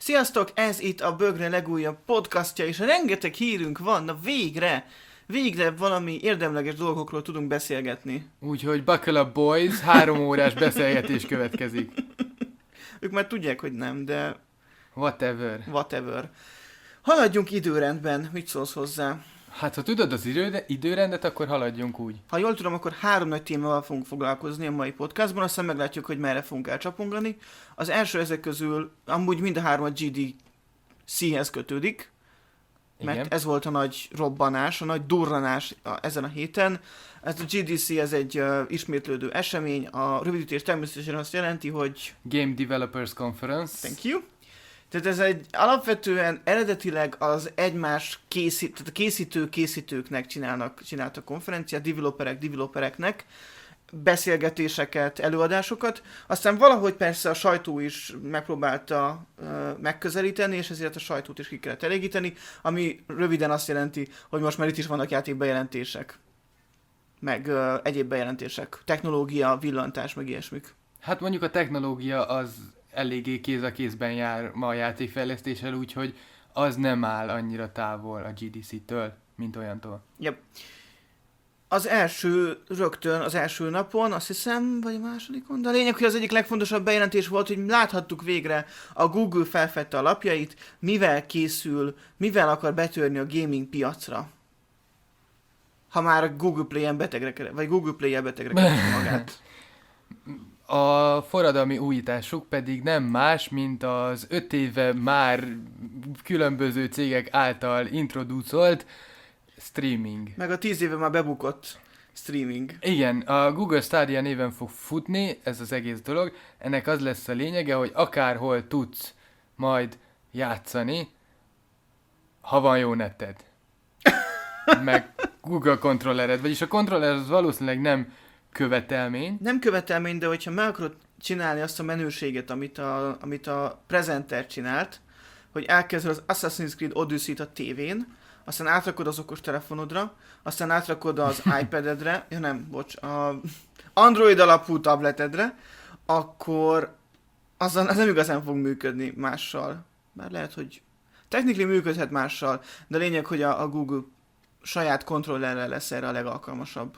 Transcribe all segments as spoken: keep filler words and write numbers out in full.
Sziasztok, ez itt a Bögre legújabb podcastja, és rengeteg hírünk van, na végre, végre valami érdemleges dolgokról tudunk beszélgetni. Úgyhogy buckle up boys, három órás beszélgetés következik. Ők már tudják, hogy nem, de... Whatever. Whatever. Haladjunk időrendben, mit szólsz hozzá? Hát, ha tudod az idő, időrendet, akkor haladjunk úgy. Ha jól tudom, akkor három nagy témával fogunk foglalkozni a mai podcastban, aztán meglátjuk, hogy merre fogunk elcsapongani. Az első ezek közül, amúgy mind a három a G D C-hez kötődik, mert Igen. ez volt a nagy robbanás, a nagy durranás a, ezen a héten. Ez a G D C, ez egy uh, ismétlődő esemény, a rövidítés természetesen azt jelenti, hogy... Game Developers Conference. Thank you. Tehát ez egy alapvetően eredetileg az egymás készít, tehát a készítő készítőknek csinálnak, csináltak konferenciát, developerek developereknek, beszélgetéseket, előadásokat, aztán valahogy persze a sajtó is megpróbálta uh, megközelíteni, és ezért a sajtót is ki kellett elégíteni, ami röviden azt jelenti, hogy most már itt is vannak játékbejelentések, meg uh, egyéb bejelentések, technológia, villantás, meg ilyesmik. Hát mondjuk a technológia az eléggé kéz a kézben jár ma a játékfejlesztéssel, úgyhogy az nem áll annyira távol a G D C-től, mint olyantól. Yep. Az első, rögtön az első napon, azt hiszem, vagy a másodikon, de a lényeg, hogy az egyik legfontosabb bejelentés volt, hogy láthattuk végre, a Google felfedte a lapjait, mivel készül, mivel akar betörni a gaming piacra. Ha már a Google Play-en betegre keres, vagy Google Play-en betegre keresi magát. A forradalmi újításuk pedig nem más, mint az öt éve már különböző cégek által introducolt streaming. Meg a tíz éve már bebukott streaming. Igen, a Google Stadia néven fog futni ez az egész dolog. Ennek az lesz a lényege, hogy akárhol tudsz majd játszani, ha van jó neted. Meg Google kontrollered. Vagyis a kontroller az valószínűleg nem követelmény. Nem követelmény, de hogyha meg akarod csinálni azt a menőséget, amit a, amit a Presenter csinált, hogy elkezded az Assassin's Creed Odyssey-t a tévén, aztán átrakod az okos telefonodra, aztán átrakod az iPad-edre, ja nem, bocs, a Android alapú tabletedre, akkor az, az nem igazán fog működni mással. Bár lehet, hogy technikli működhet mással, de a lényeg, hogy a, a Google saját kontrollerrel lesz erre a legalkalmasabb.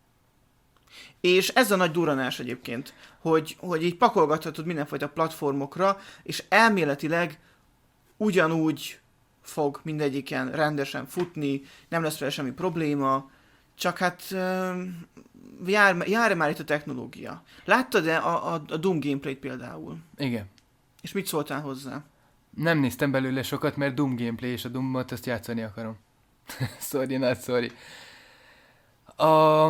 És ez a nagy durranás egyébként, hogy, hogy így pakolgathatod mindenfajta platformokra, és elméletileg ugyanúgy fog mindegyiken rendesen futni, nem lesz vele semmi probléma, csak hát uh, jár, jár már itt a technológia. Láttad-e a, a, a Doom gameplayt például? Igen. És mit szóltál hozzá? Nem néztem belőle sokat, mert Doom gameplay, és a Doom-ot azt játszani akarom. sorry, not sorry. A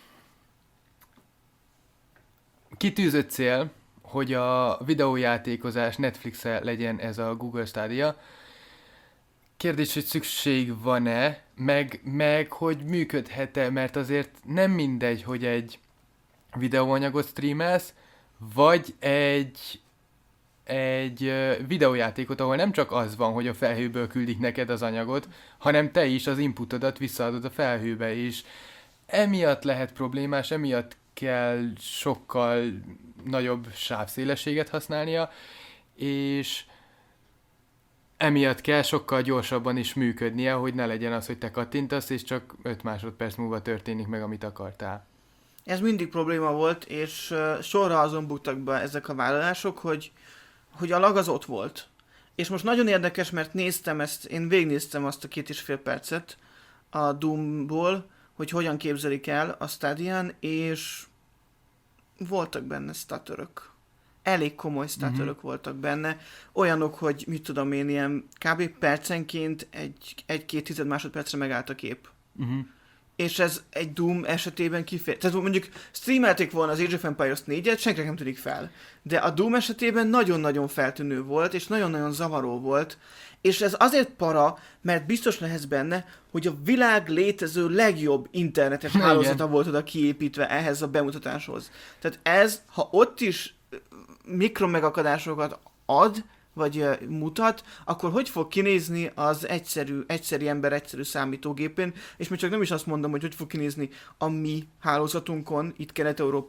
kitűzött cél, hogy a videójátékozás Netflix-e legyen ez a Google Stadia. Kérdés, hogy szükség van-e, meg, meg hogy működhet-e, mert azért nem mindegy, hogy egy videóanyagot streamelsz, vagy egy, egy videójátékot, ahol nem csak az van, hogy a felhőből küldik neked az anyagot, hanem te is az inputodat visszaadod a felhőbe is. Emiatt lehet problémás, emiatt kell sokkal nagyobb sávszélességet használnia, és emiatt kell sokkal gyorsabban is működnie, hogy ne legyen az, hogy te kattintasz, és csak öt másodperc múlva történik meg, amit akartál. Ez mindig probléma volt, és uh, sorra azon buktak be ezek a vállalások, hogy, hogy a lag az ott volt. És most nagyon érdekes, mert néztem ezt, én végignéztem azt a két és fél percet a Doomból, hogy hogyan képzelik el a Stadián, és voltak benne stutterök. Elég komoly stutterök mm-hmm. voltak benne. Olyanok, hogy mit tudom én, ilyen kb. Percenként egy, egy-két tized másodpercre megállt a kép. Uh-huh. És ez egy Doom esetében kifejezetten. Tehát mondjuk streamelték volna az Age of Empires négyet, senkinek nem tűnik fel. De a Doom esetében nagyon-nagyon feltűnő volt, és nagyon-nagyon zavaró volt. És ez azért para, mert biztos lehetsz benne, hogy a világ létező legjobb internetes hálózata volt oda kiépítve ehhez a bemutatáshoz. Tehát ez, ha ott is mikromegakadásokat ad, vagy uh, mutat, akkor hogy fog kinézni az egyszerű, egyszerű ember egyszerű számítógépén, és még csak nem is azt mondom, hogy hogy fog kinézni a mi hálózatunkon, itt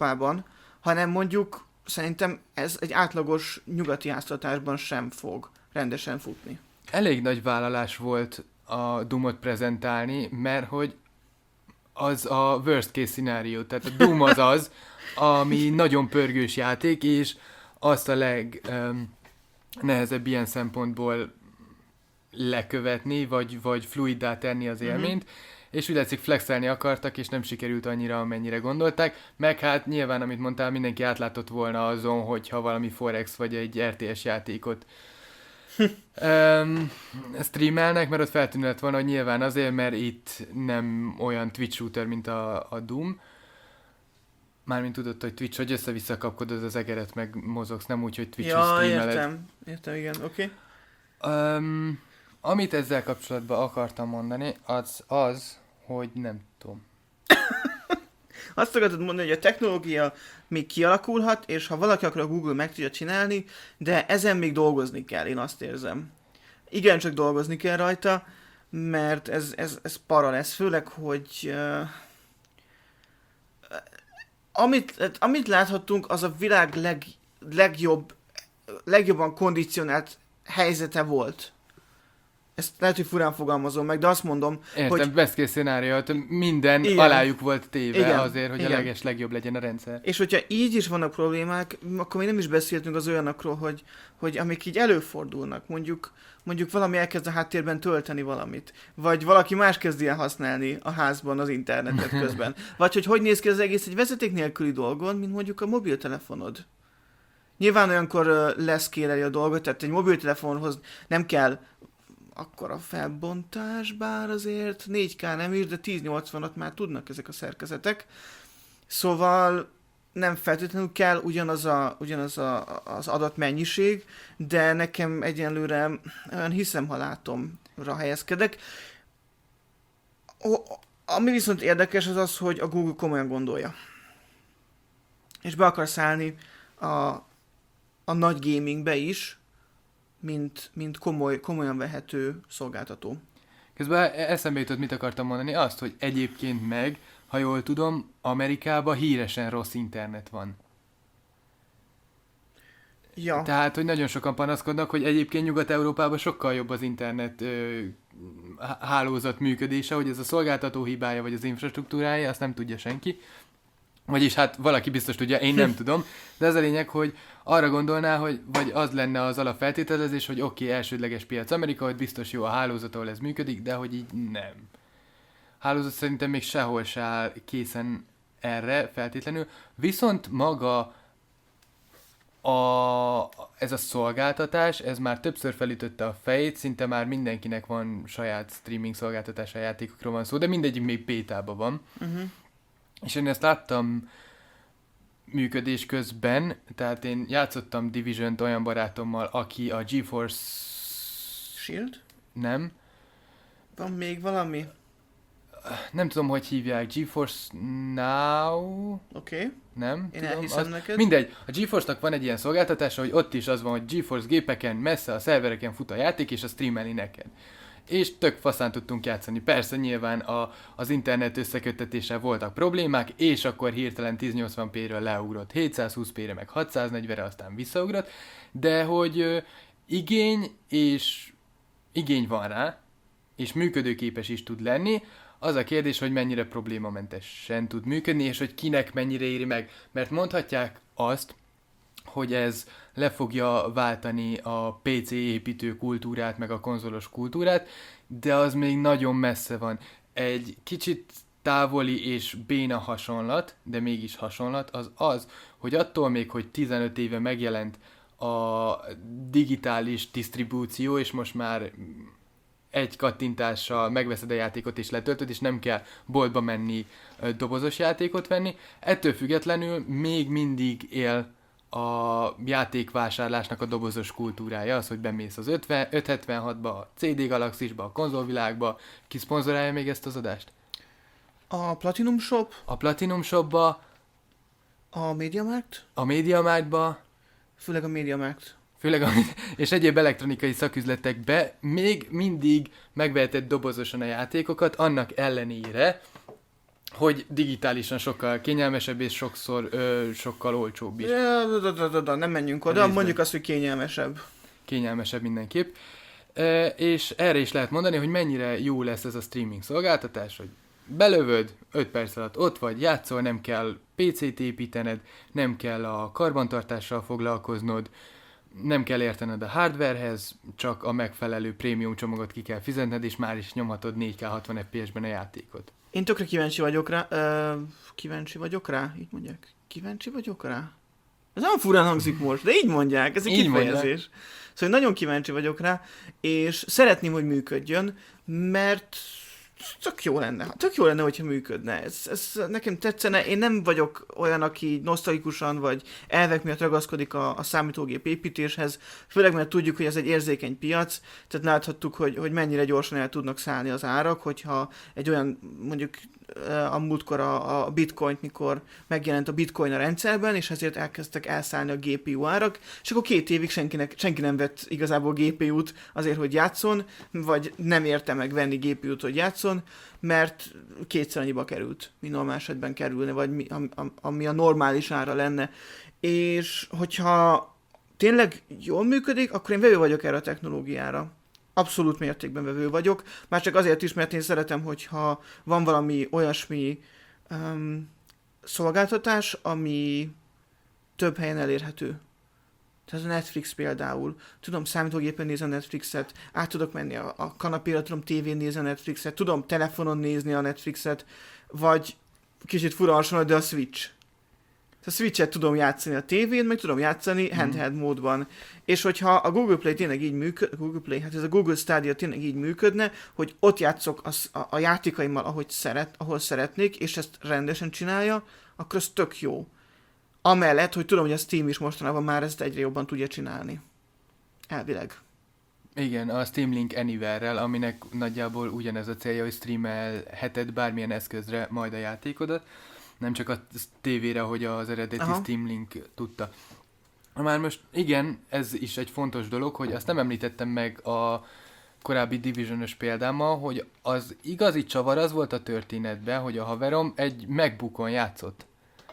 Kelet-Európában, hanem mondjuk szerintem ez egy átlagos nyugati háztartásban sem fog rendesen futni. Elég nagy vállalás volt a Doom-ot prezentálni, mert hogy az a worst case scenario, tehát a Doom az az, ami nagyon pörgős játék, és azt a legnehezebb ilyen szempontból lekövetni, vagy, vagy fluiddá tenni az élményt, mm-hmm. és úgy látszik flexelni akartak, és nem sikerült annyira, amennyire gondolták, meg hát nyilván, amit mondtál, mindenki átlátott volna azon, hogyha valami Forex vagy egy er té es játékot um, streamelnek, mert ott feltűnő lett volna, hogy nyilván azért, mert itt nem olyan Twitch shooter, mint a, a Doom. Mármint tudod, hogy Twitch, hogy össze-vissza kapkodod az egeret, meg mozogsz, nem úgy, hogy Twitch-on ja, streameled. értem, értem, igen, oké. Okay. Um, amit ezzel kapcsolatban akartam mondani, az az, hogy nem tudom. Azt akartad mondani, hogy a technológia még kialakulhat, és ha valaki akar, a Google meg tudja csinálni, de ezen még dolgozni kell, én azt érzem. Igen, csak dolgozni kell rajta, mert ez, ez, ez para lesz, főleg, hogy uh, amit, amit láthattunk, az a világ leg, legjobb, legjobban kondicionált helyzete volt. Ezt lehet, hogy furán fogalmazom meg, de azt mondom, Értem, hogy... best case szenáriót, minden igen, alájuk volt téve igen, azért, hogy igen. a leges legjobb legyen a rendszer. És hogyha így is vannak problémák, akkor még nem is beszéltünk az olyanokról, hogy, hogy amik így előfordulnak, mondjuk, mondjuk valami elkezd a háttérben tölteni valamit, vagy valaki más kezdi el használni a házban az internetet közben, vagy hogy hogy néz ki az egész egy vezeték nélküli dolgon, mint mondjuk a mobiltelefonod. Nyilván olyankor leszkéleli a dolgot, tehát egy mobiltelefonhoz nem kell akkor a felbontás, bár azért négy ká nem is, de ezernyolcvanat már tudnak ezek a szerkezetek. Szóval nem feltétlenül kell ugyanaz, a, ugyanaz a, az adatmennyiség, de nekem egyenlőre olyan hiszem, ha látomra helyezkedek. O, ami viszont érdekes az az, hogy a Google komolyan gondolja. És be akar szállni a, a nagy gamingbe is, mint, mint komoly, komolyan vehető szolgáltató. Közben eszembe jutott, mit akartam mondani, azt, hogy egyébként meg, ha jól tudom, Amerikában híresen rossz internet van. Ja. Tehát, hogy nagyon sokan panaszkodnak, hogy egyébként Nyugat-Európában sokkal jobb az internet ö, hálózat működése, hogy ez a szolgáltató hibája, vagy az infrastruktúrája, azt nem tudja senki. Vagyis hát valaki biztos tudja, én nem tudom, de az a lényeg, hogy arra gondolná, hogy vagy az lenne az alapfeltételezés, hogy oké, okay, elsődleges piac Amerika, hogy biztos jó a hálózat, ahol ez működik, de hogy így nem. Hálózat szerintem még sehol se áll készen erre feltétlenül, viszont maga a, ez a szolgáltatás, ez már többször felütötte a fejét, szinte már mindenkinek van saját streaming szolgáltatása, játékokról van szó, de mindegyik még bétában van. Uh-huh. És én ezt láttam működés közben, tehát én játszottam Division-t olyan barátommal, aki a GeForce... Shield? Nem. Van még valami? Nem tudom, hogy hívják. GeForce Now? Oké. Okay. Nem? Én tudom, elhiszem az... neked. Mindegy. A GeForce-nak van egy ilyen szolgáltatása, hogy ott is az van, hogy GeForce gépeken, messze a szervereken fut a játék, és a streameli neked. És tök faszán tudtunk játszani. Persze nyilván a, az internet összeköttetéssel voltak problémák, és akkor hirtelen ezernyolcvan pé-ről leugrott hétszázhúsz pé-re, meg hatszáznegyvenre, aztán visszaugrott, de hogy ö, igény, és igény van rá, és működőképes is tud lenni, az a kérdés, hogy mennyire problémamentesen tud működni, és hogy kinek mennyire éri meg. Mert mondhatják azt, hogy ez le fogja váltani a pé cé építő kultúrát, meg a konzolos kultúrát, de az még nagyon messze van. Egy kicsit távoli és béna hasonlat, de mégis hasonlat, az az, hogy attól még, hogy tizenöt éve megjelent a digitális disztribúció, és most már egy kattintással megveszed a játékot és letöltöd, és nem kell boltba menni dobozos játékot venni. Ettől függetlenül még mindig él a játékvásárlásnak a dobozos kultúrája, az, hogy bemész az ötszázhetvenhatba, a cé dé Galaxisba, a konzolvilágba. Ki szponzorálja még ezt az adást? A Platinum Shop. A Platinum Shopba. A MediaMarkt. A MediaMarktba. Főleg a MediaMarkt. Főleg a, és egyéb elektronikai szaküzletekbe még mindig megveheted dobozosan a játékokat, annak ellenére, hogy digitálisan sokkal kényelmesebb, és sokszor ö, sokkal olcsóbb is. Ja, da, da, da, da, nem menjünk oda, Részben. Mondjuk azt, hogy kényelmesebb. kényelmesebb mindenképp. E, és erre is lehet mondani, hogy mennyire jó lesz ez a streaming szolgáltatás, hogy belövöd, öt perc alatt ott vagy, játszol, nem kell pé cét építened, nem kell a karbantartással foglalkoznod, nem kell értened a hardwarehez, csak a megfelelő prémium csomagot ki kell fizetned, és már is nyomhatod négy ká hatvan ef pé es-ben a játékot. Én tökre kíváncsi vagyok rá. Ö, kíváncsi vagyok rá? Így mondják. Kíváncsi vagyok rá? Ez nem furán hangzik most, de így mondják, ez egy Így kifejezés. mondják. Szóval nagyon kíváncsi vagyok rá, és szeretném, hogy működjön, mert tök jó lenne. Tök jó lenne, hogyha működne. Ez, ez nekem tetszene. Én nem vagyok olyan, aki nosztalgikusan vagy elvek miatt ragaszkodik a, a számítógép építéshez, főleg mert tudjuk, hogy ez egy érzékeny piac, tehát láthattuk, hogy, hogy mennyire gyorsan el tudnak szállni az árak, hogyha egy olyan, mondjuk a múltkor a, a bitcoint, mikor megjelent a bitcoin a rendszerben, és ezért elkezdtek elszállni a gé pé u árak, és akkor két évig senkinek, senki nem vett igazából gé pé út azért, hogy játszon, vagy nem érte meg venni gé pé út, hogy játszon, mert kétszer annyiba került, mi normál esetben kerülne, vagy mi, ami, ami a normális ára lenne. És hogyha tényleg jól működik, akkor én vevő vagyok erre a technológiára. Abszolút mértékben vevő vagyok, már csak azért is, mert én szeretem, hogyha van valami olyasmi um, szolgáltatás, ami több helyen elérhető. Tehát a Netflix például. Tudom számítógépen nézni a Netflixet, át tudok menni a, a kanapéra, tudom tévén nézni a Netflixet, tudom telefonon nézni a Netflixet, vagy kicsit fura hasonló, de a Switch. A Switch-et tudom játszani a tévén, meg tudom játszani mm. handheld módban. És hogyha a Google Play tényleg így működne, Google Play, hát ez a Google Stadia tényleg így működne, hogy ott játszok az, a, a játékaimmal, ahogy szeret, ahol szeretnék, és ezt rendesen csinálja, akkor az tök jó. Amellett, hogy tudom, hogy a Steam is mostanában már ezt egyre jobban tudja csinálni. Elvileg. Igen, a Steam Link Anywhere-rel, aminek nagyjából ugyanez a célja, hogy streamelheted bármilyen eszközre majd a játékodat. Nem csak a tévére, hogy az eredeti Aha. Steam Link tudta. Már most igen, ez is egy fontos dolog, hogy azt nem említettem meg a korábbi Division-ös példámmal, hogy az igazi csavar az volt a történetben, hogy a haverom egy MacBookon játszott.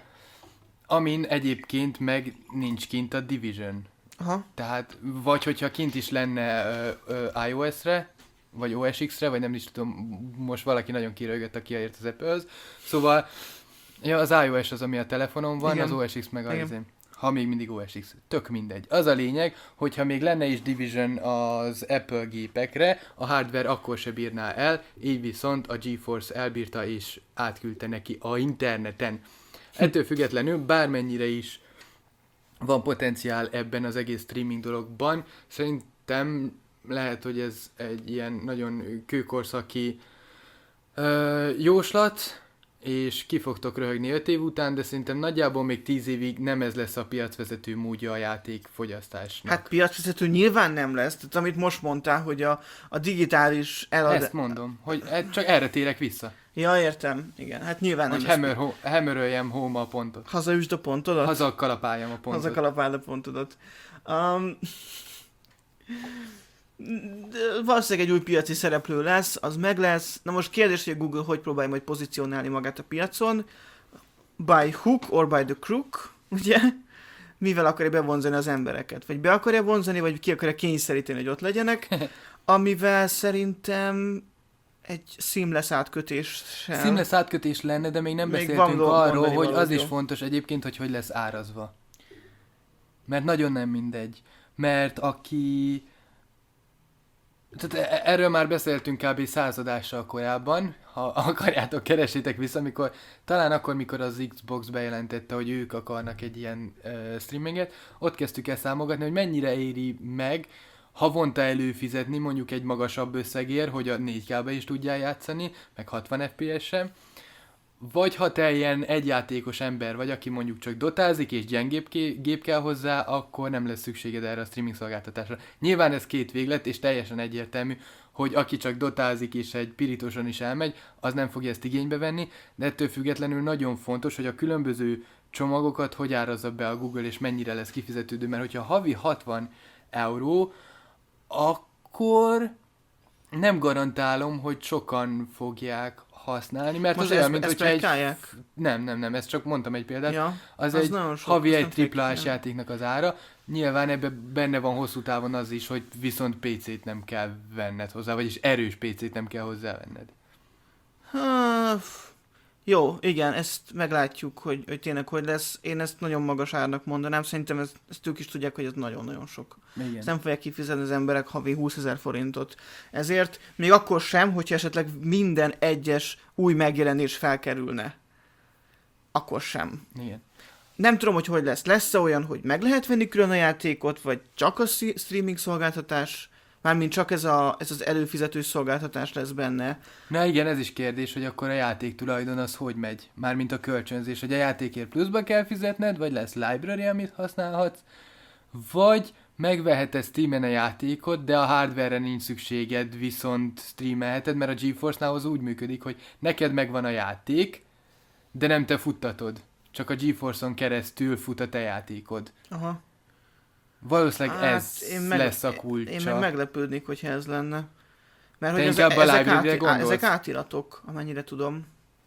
Amin egyébként meg nincs kint a Division. Aha. Tehát, vagy hogyha kint is lenne ö, ö, iOS-re, vagy o es iksz-re, vagy nem is tudom, most valaki nagyon kirögött, aki ért az Apple-höz. Szóval ja, az iOS az, ami a telefonon van, igen. Az o es iksz meg az én. Ha még mindig o es iksz. Tök mindegy. Az a lényeg, hogyha még lenne is Division az Apple gépekre, a hardware akkor se bírná el, így viszont a GeForce elbírta és átküldte neki a interneten. Ettől függetlenül bármennyire is van potenciál ebben az egész streaming dologban, szerintem lehet, hogy ez egy ilyen nagyon kőkorszaki ö, jóslat, és ki fogtok röhögni öt év után, de szerintem nagyjából még tíz évig nem ez lesz a piacvezető módja a játékfogyasztásnak. Hát piacvezető nyilván nem lesz, tehát amit most mondtál, hogy a, a digitális eladás... Ezt mondom, hogy csak erre térek vissza. Ja, értem, igen, hát nyilván hogy nem hammer, lesz. Hogy hammeröljem home a pontot. Hazaüsd a pontodat? Hazakalapáljam a pontot. Hazakalapáld a pontodat. Um, valószínűleg egy új piaci szereplő lesz, az meg lesz. Na most kérdés, hogy a Google hogy próbálja majd pozícionálni magát a piacon. By hook or by the crook, ugye? Mivel akarja bevonzani az embereket? Vagy be akarja vonzani, vagy ki akarja kényszeríteni, hogy ott legyenek. Amivel szerintem egy seamless átkötéssel... Seamless átkötés lenne, de még nem még beszéltünk arról, hogy az is fontos egyébként, hogy hogy lesz árazva. Mert nagyon nem mindegy. Mert aki... Tehát erről már beszéltünk kb. századással korábban, ha akarjátok, keresétek vissza, amikor, talán akkor, mikor az Xbox bejelentette, hogy ők akarnak egy ilyen uh, streaminget, ott kezdtük el számogatni, hogy mennyire éri meg havonta előfizetni mondjuk egy magasabb összegért, hogy a négy ká-ba is tudjál játszani, meg hatvan ef pé es-en, vagy ha te ilyen egyjátékos ember vagy, aki mondjuk csak dotázik és gyengébb gép kell hozzá, akkor nem lesz szükséged erre a streaming szolgáltatásra. Nyilván ez két véglet, és teljesen egyértelmű, hogy aki csak dotázik és egy pirítóson is elmegy, az nem fogja ezt igénybe venni, de ettől függetlenül nagyon fontos, hogy a különböző csomagokat hogy árazza be a Google, és mennyire lesz kifizetődő, mert hogyha havi hatvan euró, akkor nem garantálom, hogy sokan fogják használni, mert most az olyan, ezt, mint ezt hogyha egy... Egy... Nem, nem, nem, ezt csak mondtam egy példát. Ja, az, az egy havi egy triplás játéknak az ára. Nyilván ebben benne van hosszú távon az is, hogy viszont pé cét nem kell venned hozzá, vagyis erős pé cét nem kell hozzá venned. Ha, jó, igen, ezt meglátjuk, hogy, hogy tényleg hogy lesz. Én ezt nagyon magas árnak mondanám, szerintem ezt, ezt ők is tudják, hogy ez nagyon-nagyon sok. Igen. Ezt nem fogják kifizetni az emberek havi húszezer forintot. Ezért még akkor sem, hogyha esetleg minden egyes új megjelenés felkerülne. Akkor sem. Igen. Nem tudom, hogy hogy lesz. Lesz-e olyan, hogy meg lehet venni külön a játékot, vagy csak a streaming szolgáltatás? Mármint csak ez, a, ez az előfizető szolgáltatás lesz benne. Na igen, ez is kérdés, hogy akkor a játék tulajdon az hogy megy. Mármint a kölcsönzés, hogy a játékért pluszba kell fizetned, vagy lesz library, amit használhatsz, vagy megveheted Steamen a játékot, de a hardware-re nincs szükséged, viszont streamelheted, mert a GeForce-nál az úgy működik, hogy neked megvan a játék, de nem te futtatod. Csak a GeForce-on keresztül fut a te játékod. Aha. Valószínűleg Hát, ez én meg, lesz a kulcsa. Én meg meglepődnék, hogyha ez lenne. Mert hogy inkább ezek, a ezek, library-re át, ezek átiratok, amennyire tudom.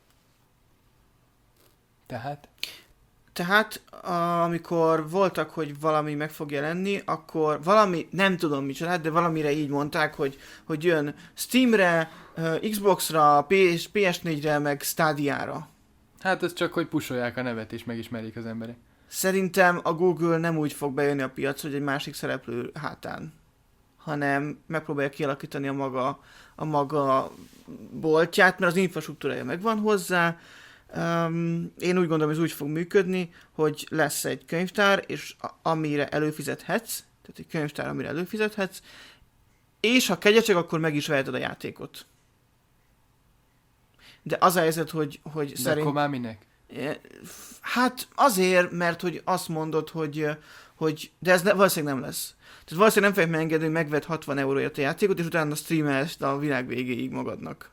Tehát? Tehát amikor voltak, hogy valami meg fog jelenni, akkor valami, nem tudom micsoda, de valamire így mondták, hogy, hogy jön Steamre, Xboxra, pé es négyre, meg Stadia-ra. Hát ez csak, hogy pusolják a nevet és megismerik az emberek. Szerintem a Google nem úgy fog bejönni a piac, hogy egy másik szereplő hátán, hanem megpróbálja kialakítani a maga, a maga boltját, mert az infrastruktúrája megvan hozzá. Um, én úgy gondolom, ez úgy fog működni, hogy lesz egy könyvtár, és a, amire előfizethetsz, tehát egy könyvtár, amire előfizethetsz, és ha kegyecsek, akkor meg is veheted a játékot. De az a helyzet, hogy, hogy De szerint... akkor már minek? Hát azért, mert hogy azt mondod, hogy, hogy de ez ne, valószínűleg nem lesz. Tehát valószínűleg nem fogják megengedni, hogy megvedd hatvan euróért a játékot, és utána streamelst a világ végéig magadnak.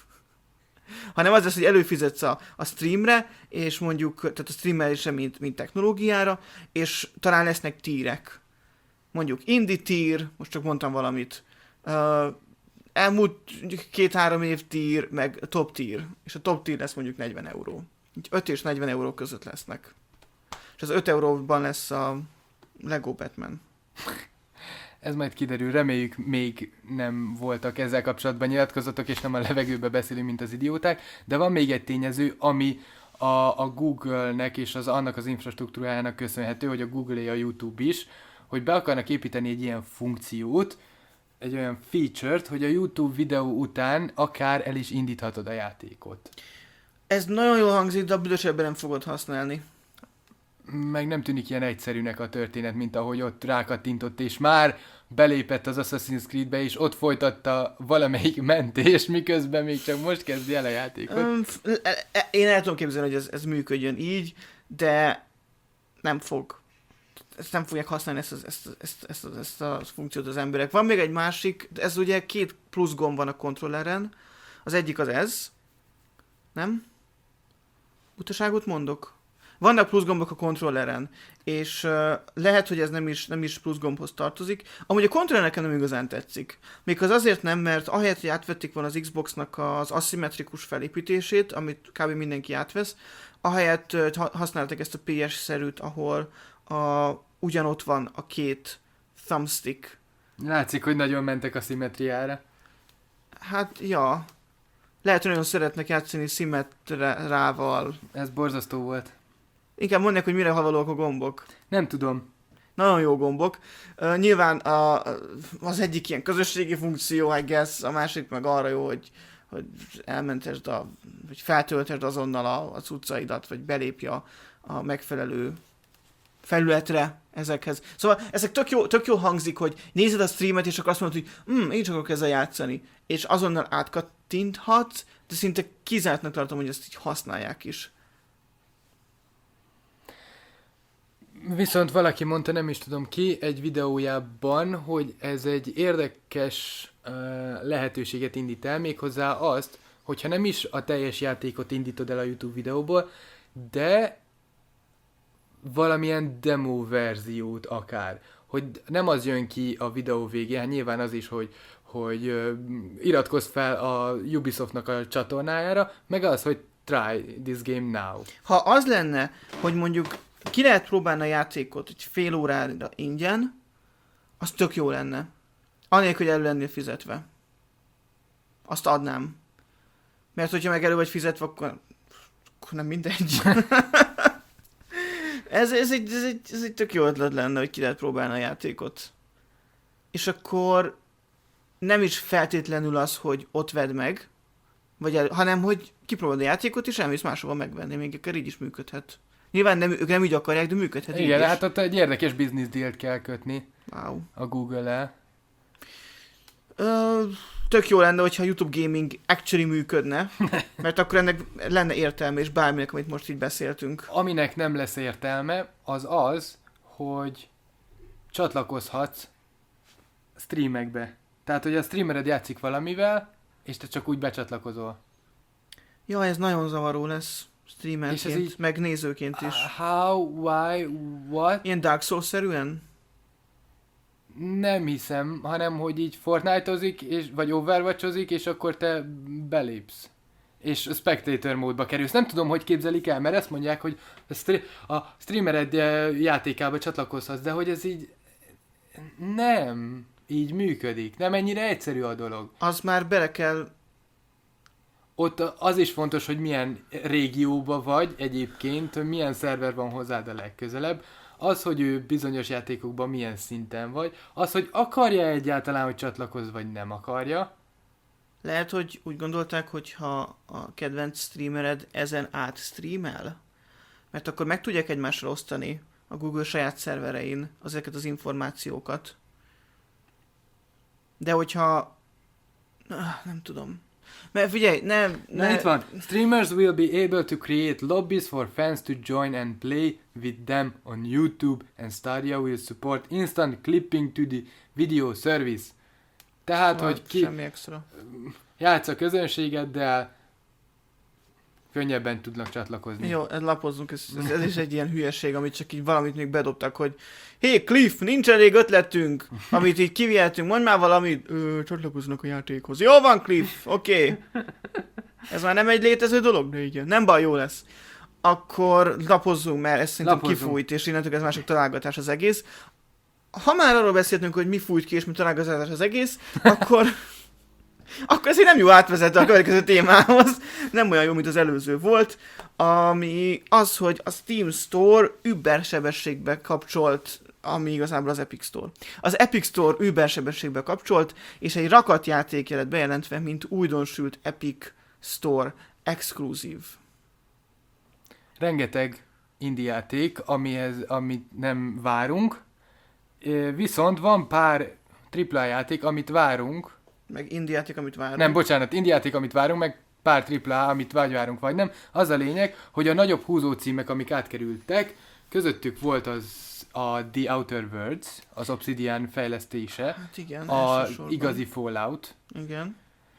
Hanem az lesz, hogy előfizetsz a, a streamre, és mondjuk, tehát a streamelésre, mint, mint technológiára, és talán lesznek tírek. Mondjuk indie tier, most csak mondtam valamit, uh, elmúlt két-három év tier, meg top tier, és a top tier lesz mondjuk negyven euró. öt és negyven euró között lesznek. És az öt euróban lesz a Lego Batman. Ez majd kiderül, reméljük még nem voltak ezzel kapcsolatban nyilatkozatok, és nem a levegőbe beszélünk, mint az idióták, de van még egy tényező, ami a, a Google-nek és az annak az infrastruktúrájának köszönhető, hogy a Google-é a YouTube is, hogy be akarnak építeni egy ilyen funkciót, egy olyan feature-t, hogy a YouTube videó után akár el is indíthatod a játékot. Ez nagyon jól hangzik, de a büdösebben nem fogod használni. Meg nem tűnik ilyen egyszerűnek a történet, mint ahogy ott rákattintott, és már belépett az Assassin's Creedbe, és ott folytatta valamelyik mentést, miközben még csak most kezdi el a játékot. Um, én el tudom képzelni, hogy ez, ez működjön így, de nem fog. Ezt nem fogják használni, ezt, ezt, ezt, ezt, ezt, ezt a funkciót az emberek. Van még egy másik, ez ugye két plusz gomb van a kontrolleren. Az egyik az ez. Nem? Utaságot mondok? Vannak pluszgombok a kontrolleren, és uh, lehet, hogy ez nem is, nem is pluszgombhoz tartozik. Amúgy a kontroller nekem nem igazán tetszik. Még az azért nem, mert ahelyett, hogy átvették volna az Xboxnak az aszimmetrikus felépítését, amit kb. Mindenki átvesz, ahelyett uh, használták ezt a pé es-szerűt, ahol a, ugyanott van a két thumbstick. Látszik, hogy nagyon mentek a szimmetriára. Hát, ja. Lehet, hogy nagyon szeretnek játszani szimmetrával. Ez borzasztó volt. Inkább mondják, hogy mire havalóak a gombok. Nem tudom. Nagyon jó gombok. Uh, nyilván a, az egyik ilyen közösségi funkció, I guess, a másik meg arra jó, hogy, hogy elmentesd, a, hogy feltöltesd azonnal a, a cuccaidat, vagy belépj a, a megfelelő felületre ezekhez. Szóval ezek tök jó, tök jó hangzik, hogy nézed a streamet, és akkor azt mondod, hogy hm, én csak akarok ezzel játszani. És azonnal átkattinthatsz, de szinte kizártnak tartom, hogy ezt így használják is. Viszont valaki mondta, nem is tudom ki, egy videójában, hogy ez egy érdekes uh, lehetőséget indít el, méghozzá azt, hogyha nem is a teljes játékot indítod el a YouTube videóból, de valamilyen demo verziót akár. Hogy nem az jön ki a videó végén, hát nyilván az is, hogy, hogy uh, iratkozz fel a Ubisoftnak a csatornájára, meg az, hogy try this game now. Ha az lenne, hogy mondjuk ki lehet próbálni a játékot egy fél órára ingyen, az tök jó lenne. Anélkül, hogy elő lennél fizetve. Azt adnám. Mert hogyha meg elő vagy fizetve, akkor, akkor nem mindegy. ez, ez, egy, ez, egy, ez egy tök jó ötlet lenne, hogy ki lehet próbálni a játékot. És akkor nem is feltétlenül az, hogy ott vedd meg, vagy el, hanem hogy kipróbálod a játékot, és elmész máshova megvenni, még akár így is működhet. Nyilván nem, ők nem így akarják, de működhet. Igen, így hát is. ott egy érdekes business dealt kell kötni Wow. a Google-el. Ö, tök jó lenne, hogyha a YouTube Gaming actually működne, mert akkor ennek lenne értelme, és bárminek, amit most így beszéltünk. Aminek nem lesz értelme, az az, hogy csatlakozhatsz streamekbe. Tehát, hogy a streamered játszik valamivel, és te csak úgy becsatlakozol. Ja, ez nagyon zavaró lesz streamerként, így- meg nézőként is. How, why, what? Ilyen Dark Souls-szerűen? Nem hiszem, hanem hogy így Fortnite-ozik, és, vagy Overwatch-ozik, és akkor te belépsz. És spectator módba kerülsz. Nem tudom, hogy képzelik el, mert ezt mondják, hogy a, stre- a streamered eh, játékába csatlakozhatsz, de hogy ez így nem így működik. Nem ennyire egyszerű a dolog. Az már bele kell... Ott az is fontos, hogy milyen régióba vagy egyébként, hogy milyen szerver van hozzád a legközelebb. Az, hogy ő bizonyos játékokban milyen szinten vagy. Az, hogy akarja egyáltalán, hogy csatlakozz, vagy nem akarja. Lehet, hogy úgy gondolták, hogy ha a kedvenc streamered ezen át streamel, mert akkor meg tudják egymással osztani a Google saját szerverein ezeket az információkat. De hogyha... Ah, nem tudom. Mert figyelj, nem... Na itt van. Streamers will be able to create lobbies for fans to join and play with them on YouTube, and Stadia will support instant clipping to the video service. Tehát, Szóval hogy ki semmi extra. játsz a közönségeddel, könnyebben tudnak csatlakozni. Jó, lapozzunk, ez, ez, ez is egy ilyen hülyeség, amit csak így valamit még bedobtak, hogy hé, hey, Cliff, nincs elég ötletünk, amit így kivihetünk, mondj már valamit, ö, csatlakoznak a játékhoz. Jó van, Cliff, oké. Okay. Ez már nem egy létező dolog, de igen, nem baj, jó lesz. Akkor lapozzunk, mert ez szerintem Lapozzunk. kifújt, és innentől ez másik találgatás az egész. Ha már arról beszéltünk, hogy mi fújt ki, és mi találgatás az egész, akkor... Akkor ez így nem jó átvezető a következő témához. Nem olyan jó, mint az előző volt. Ami az, hogy a Steam Store übersebességbe kapcsolt, ami igazából az Epic Store. Az Epic Store übersebességbe kapcsolt, és egy rakat játék lett bejelentve, mint újdonsült Epic Store Exclusive. Rengeteg indie játék, amihez, amit nem várunk, Ö, viszont van pár tripla á játék, amit várunk. Meg indie játék, amit várunk. Nem, bocsánat, indie játék, amit várunk, meg pár tripla á, amit vagy várunk, vagy nem. Az a lényeg, hogy a nagyobb húzó címek, amik átkerültek, közöttük volt az a The Outer Worlds, az Obsidian fejlesztése, Hát igen, a elsősorban. igazi Fallout, Igen.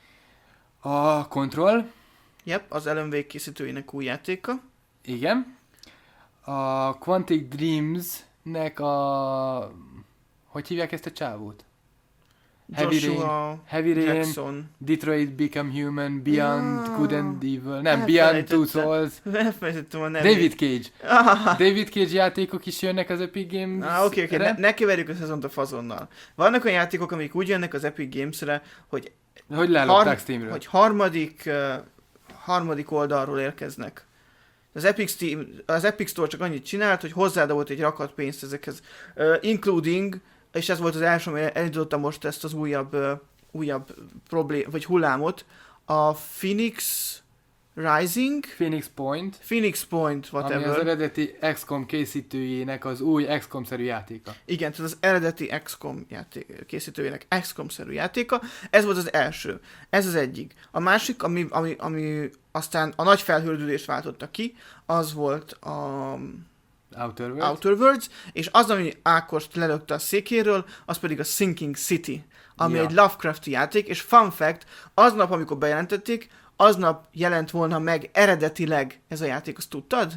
a Control, Yep, az Alan Wake készítőinek új játéka. igen, a Quantic Dreams-nek a... Hogy hívják ezt a csávót? Heavy Joshua Rain, Heavy Rain, Jackson. Detroit Become Human, Beyond Ja. Good and Evil, nem, Beyond Two Elfelejtettem. Souls, Elfelejtettem a nevét. David Cage. Ah, David Cage játékok is jönnek az Epic Games-re. ah, oké, oké, ne, ne keverjük a szezont a fazonnal. Vannak olyan játékok, amik úgy jönnek az Epic Games-re, hogy, Hogy lelopták Har- Steamről. hogy harmadik, uh, harmadik oldalról érkeznek. Az Epic, Steam, az Epic Store csak annyit csinált, hogy hozzáadott egy rakat pénzt ezekhez. Uh, including, és ez volt az első, ami elindította most ezt az újabb, uh, újabb problém, vagy hullámot, a Phoenix Rising, Phoenix Point, Phoenix Point, ami az whatever. eredeti X COM készítőjének az új X COM-szerű játéka. Igen, tehát az eredeti X COM játék, készítőjének X COM-szerű játéka. Ez volt az első. Ez az egyik. A másik, ami, ami, ami aztán a nagy felhördülést váltotta ki, az volt a Outer Worlds. Outer Worlds, és az, ami Ákost lelökte a székéről, az pedig a Sinking City, ami Ja. egy Lovecrafti játék, és fun fact, aznap, amikor bejelentették, aznap jelent volna meg eredetileg ez a játék, azt tudtad?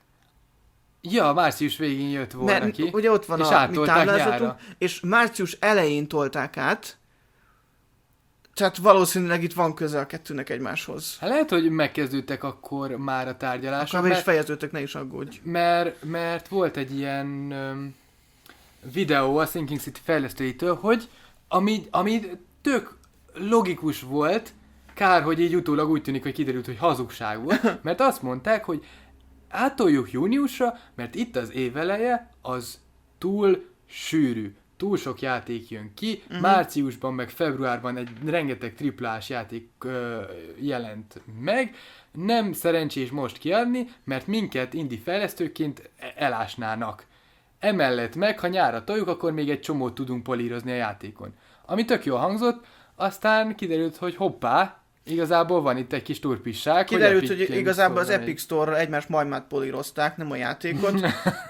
Ja, március végén jött volna Mert ki. ugye ott van és a mi áttolták táblázatunk, nyárra. és március elején tolták át, tehát valószínűleg itt van köze a kettőnek egymáshoz. Hát lehet, hogy megkezdődtek akkor már a tárgyalások. Akkor is fejeződtek, ne is aggódj. Mert, mert volt egy ilyen öm, videó a Sinking City fejlesztőitől, hogy ami, ami tök logikus volt, kár, hogy így utólag úgy tűnik, hogy kiderült, hogy hazugság volt, mert azt mondták, hogy átoljuk júniusra, mert itt az éveleje az túl sűrű. Túl sok játék jön ki, uh-huh. márciusban meg februárban egy rengeteg triplás játék ö, jelent meg, nem szerencsés most kiadni, mert minket indie fejlesztőként elásnának. Emellett meg, ha nyárra toljuk, akkor még egy csomót tudunk polírozni a játékon. Ami tök jól hangzott, aztán kiderült, hogy hoppá, igazából van itt egy kis turpisság. Kiderült, hogy, hogy igazából az Epic egy... Store-ra egymás majmát polírozták, nem a játékot.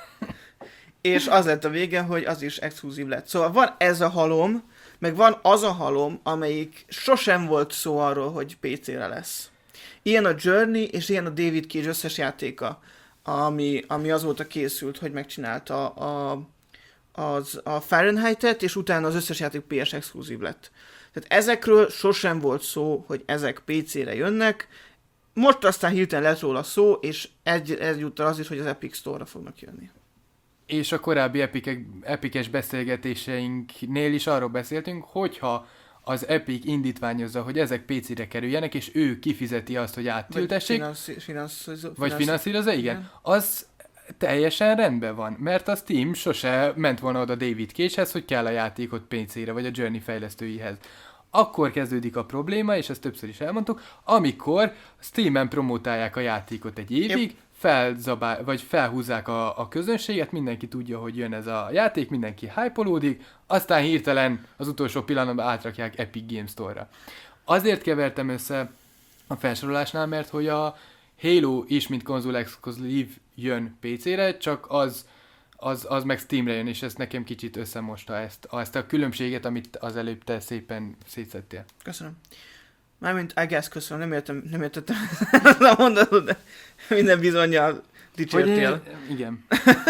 És az lett a vége, hogy az is exkluzív lett. Szóval van ez a halom, meg van az a halom, amelyik sosem volt szó arról, hogy pé cére lesz. Ilyen a Journey, és ilyen a David Cage összes játéka, ami, ami azóta készült, hogy megcsinálta a, az, a Fahrenheit-et, és utána az összes játék pé es exkluzív lett. Tehát ezekről sosem volt szó, hogy ezek pé cére jönnek. Most aztán hirtelen lett róla szó, és egy, egyúttal az is, hogy az Epic Store-ra fognak jönni. És a korábbi epikek, epikes beszélgetéseinknél is arról beszéltünk, hogyha az Epic indítványozza, hogy ezek pé cére kerüljenek, és ő kifizeti azt, hogy átültessék, vagy, finansz, finansz, vagy finanszírozza, igen, igen, az teljesen rendben van, mert a Steam sose ment volna oda David Cage-hez, hogy kell a játékot pé cére, vagy a Journey fejlesztőihez. Akkor kezdődik a probléma, és ezt többször is elmondtuk, amikor Steamen promotálják a játékot egy évig, yep. felzabál, vagy felhúzzák a, a közönséget, mindenki tudja, hogy jön ez a játék, mindenki hype-olódik, aztán hirtelen az utolsó pillanatban átrakják Epic Games Store-ra. Azért kevertem össze a felsorolásnál, mert hogy a Halo is, mint konzol exkluzív jön pé cére, csak az, az, az meg Steamre jön, és ezt nekem kicsit összemosta ezt, ezt a különbséget, amit az előbb te szépen szétszettél. Köszönöm. Mármint I guess, köszönöm, nem értem, nem értettem a mondatot, de minden bizonnyal dicsértél. Igen.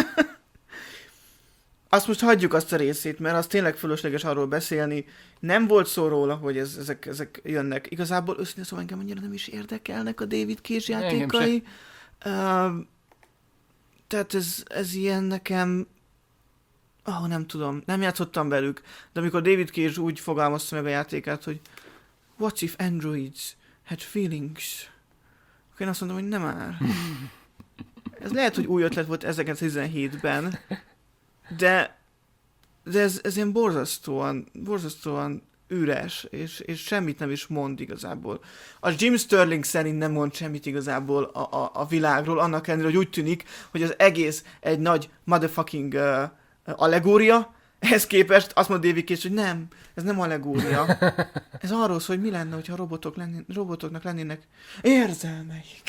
Azt most hagyjuk azt a részét, mert az tényleg fölösleges arról beszélni. Nem volt szó róla, hogy ez, ezek, ezek jönnek. Igazából őszintén szóval engem annyira nem is érdekelnek a David Cage játékai. Uh, tehát ez, ez ilyen nekem... Ah, oh, nem tudom, nem játszottam velük. De amikor David Cage úgy fogalmazta meg a játékát, hogy what if androids had feelings? Akkor én azt mondom, hogy nem már. Ez lehet, hogy új ötlet volt ezerkilencszáztizenhétben, de, de ez, ez ilyen borzasztóan, borzasztóan üres, és, és semmit nem is mond igazából. A Jim Sterling szerint nem mond semmit igazából a, a, a világról, annak ellenére, hogy úgy tűnik, hogy az egész egy nagy motherfucking uh, allegória. Ehhez képest azt mondja David Cage, hogy nem, ez nem allegória. Ez arról szól, hogy mi lenne, hogyha robotok lenni, robotoknak lennének érzelmeik.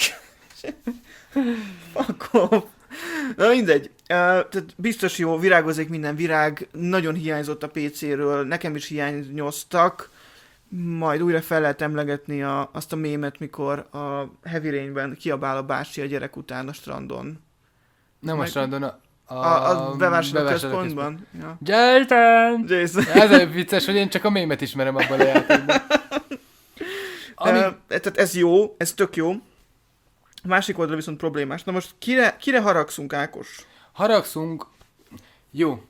Fuck off. Na mindegy. Uh, tehát biztos jó, virágozik minden virág, nagyon hiányzott a pé céről, nekem is hiányoztak. Majd újra fel lehet emlegetni a, azt a mémet, mikor a Heavy Rainben kiabál a bácsi a gyerek után a strandon. Nem Meg... a strandon, a... A, a, a bevásárló központban. Ja. Jason! Jason! Ez egy vicces, hogy én csak a mémet ismerem abban a játékban. Ami... Uh, tehát ez jó, ez tök jó. A másik oldal viszont problémás. Na most kire, kire haragszunk, Ákos? Haragszunk... Jó.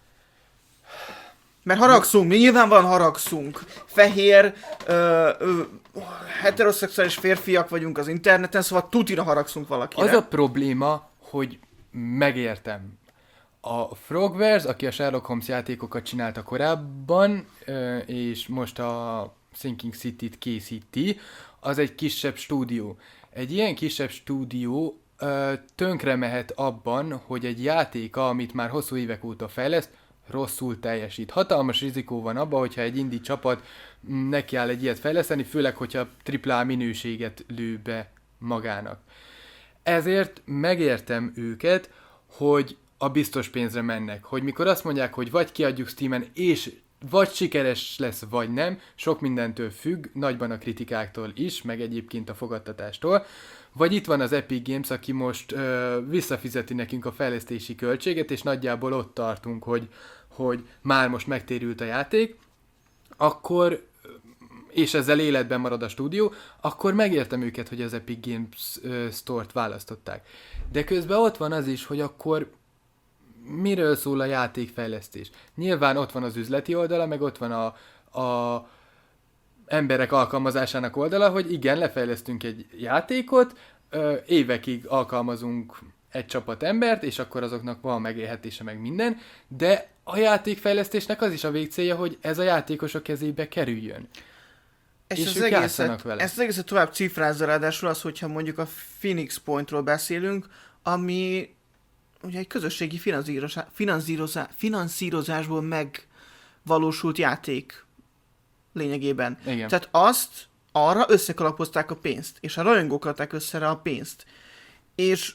Mert haragszunk, mi nyilvánvalóan haragszunk. Fehér, ö, ö, heteroszexuális férfiak vagyunk az interneten, szóval tutira haragszunk valakire. Az a probléma, hogy megértem. A Frogwares, aki a Sherlock Holmes játékokat csinálta korábban, és most a Sinking City-t készíti, az egy kisebb stúdió. Egy ilyen kisebb stúdió tönkre mehet abban, hogy egy játéka, amit már hosszú évek óta fejleszt, rosszul teljesít. Hatalmas rizikó van abban, hogyha egy indie csapat nekiáll egy ilyet fejleszteni, főleg, hogyha tripla minőséget lő be magának. Ezért megértem őket, hogy a biztos pénzre mennek. Hogy mikor azt mondják, hogy vagy kiadjuk Steamen, és vagy sikeres lesz, vagy nem, sok mindentől függ, nagyban a kritikáktól is, meg egyébként a fogadtatástól. Vagy itt van az Epic Games, aki most ö, visszafizeti nekünk a fejlesztési költséget, és nagyjából ott tartunk, hogy, hogy már most megtérült a játék, akkor és ezzel életben marad a stúdió, akkor megértem őket, hogy az Epic Games uh, Store-t választották. De közben ott van az is, hogy akkor miről szól a játékfejlesztés? Nyilván ott van az üzleti oldala, meg ott van a, a emberek alkalmazásának oldala, hogy igen, lefejlesztünk egy játékot, ö, évekig alkalmazunk egy csapat embert, és akkor azoknak van megélhetése, meg minden, de a játékfejlesztésnek az is a végcélja, hogy ez a játékosok kezébe kerüljön. És, és az ők egészet, játszanak vele. ezt az egészet tovább cifrázza ráadásul az, hogyha mondjuk a Phoenix Pointról beszélünk, ami ugye egy közösségi finanszírozás, finanszírozás, finanszírozásból megvalósult játék lényegében. Igen. Tehát azt, arra összekalapozták a pénzt, és a rajongók adták össze rá a pénzt. És,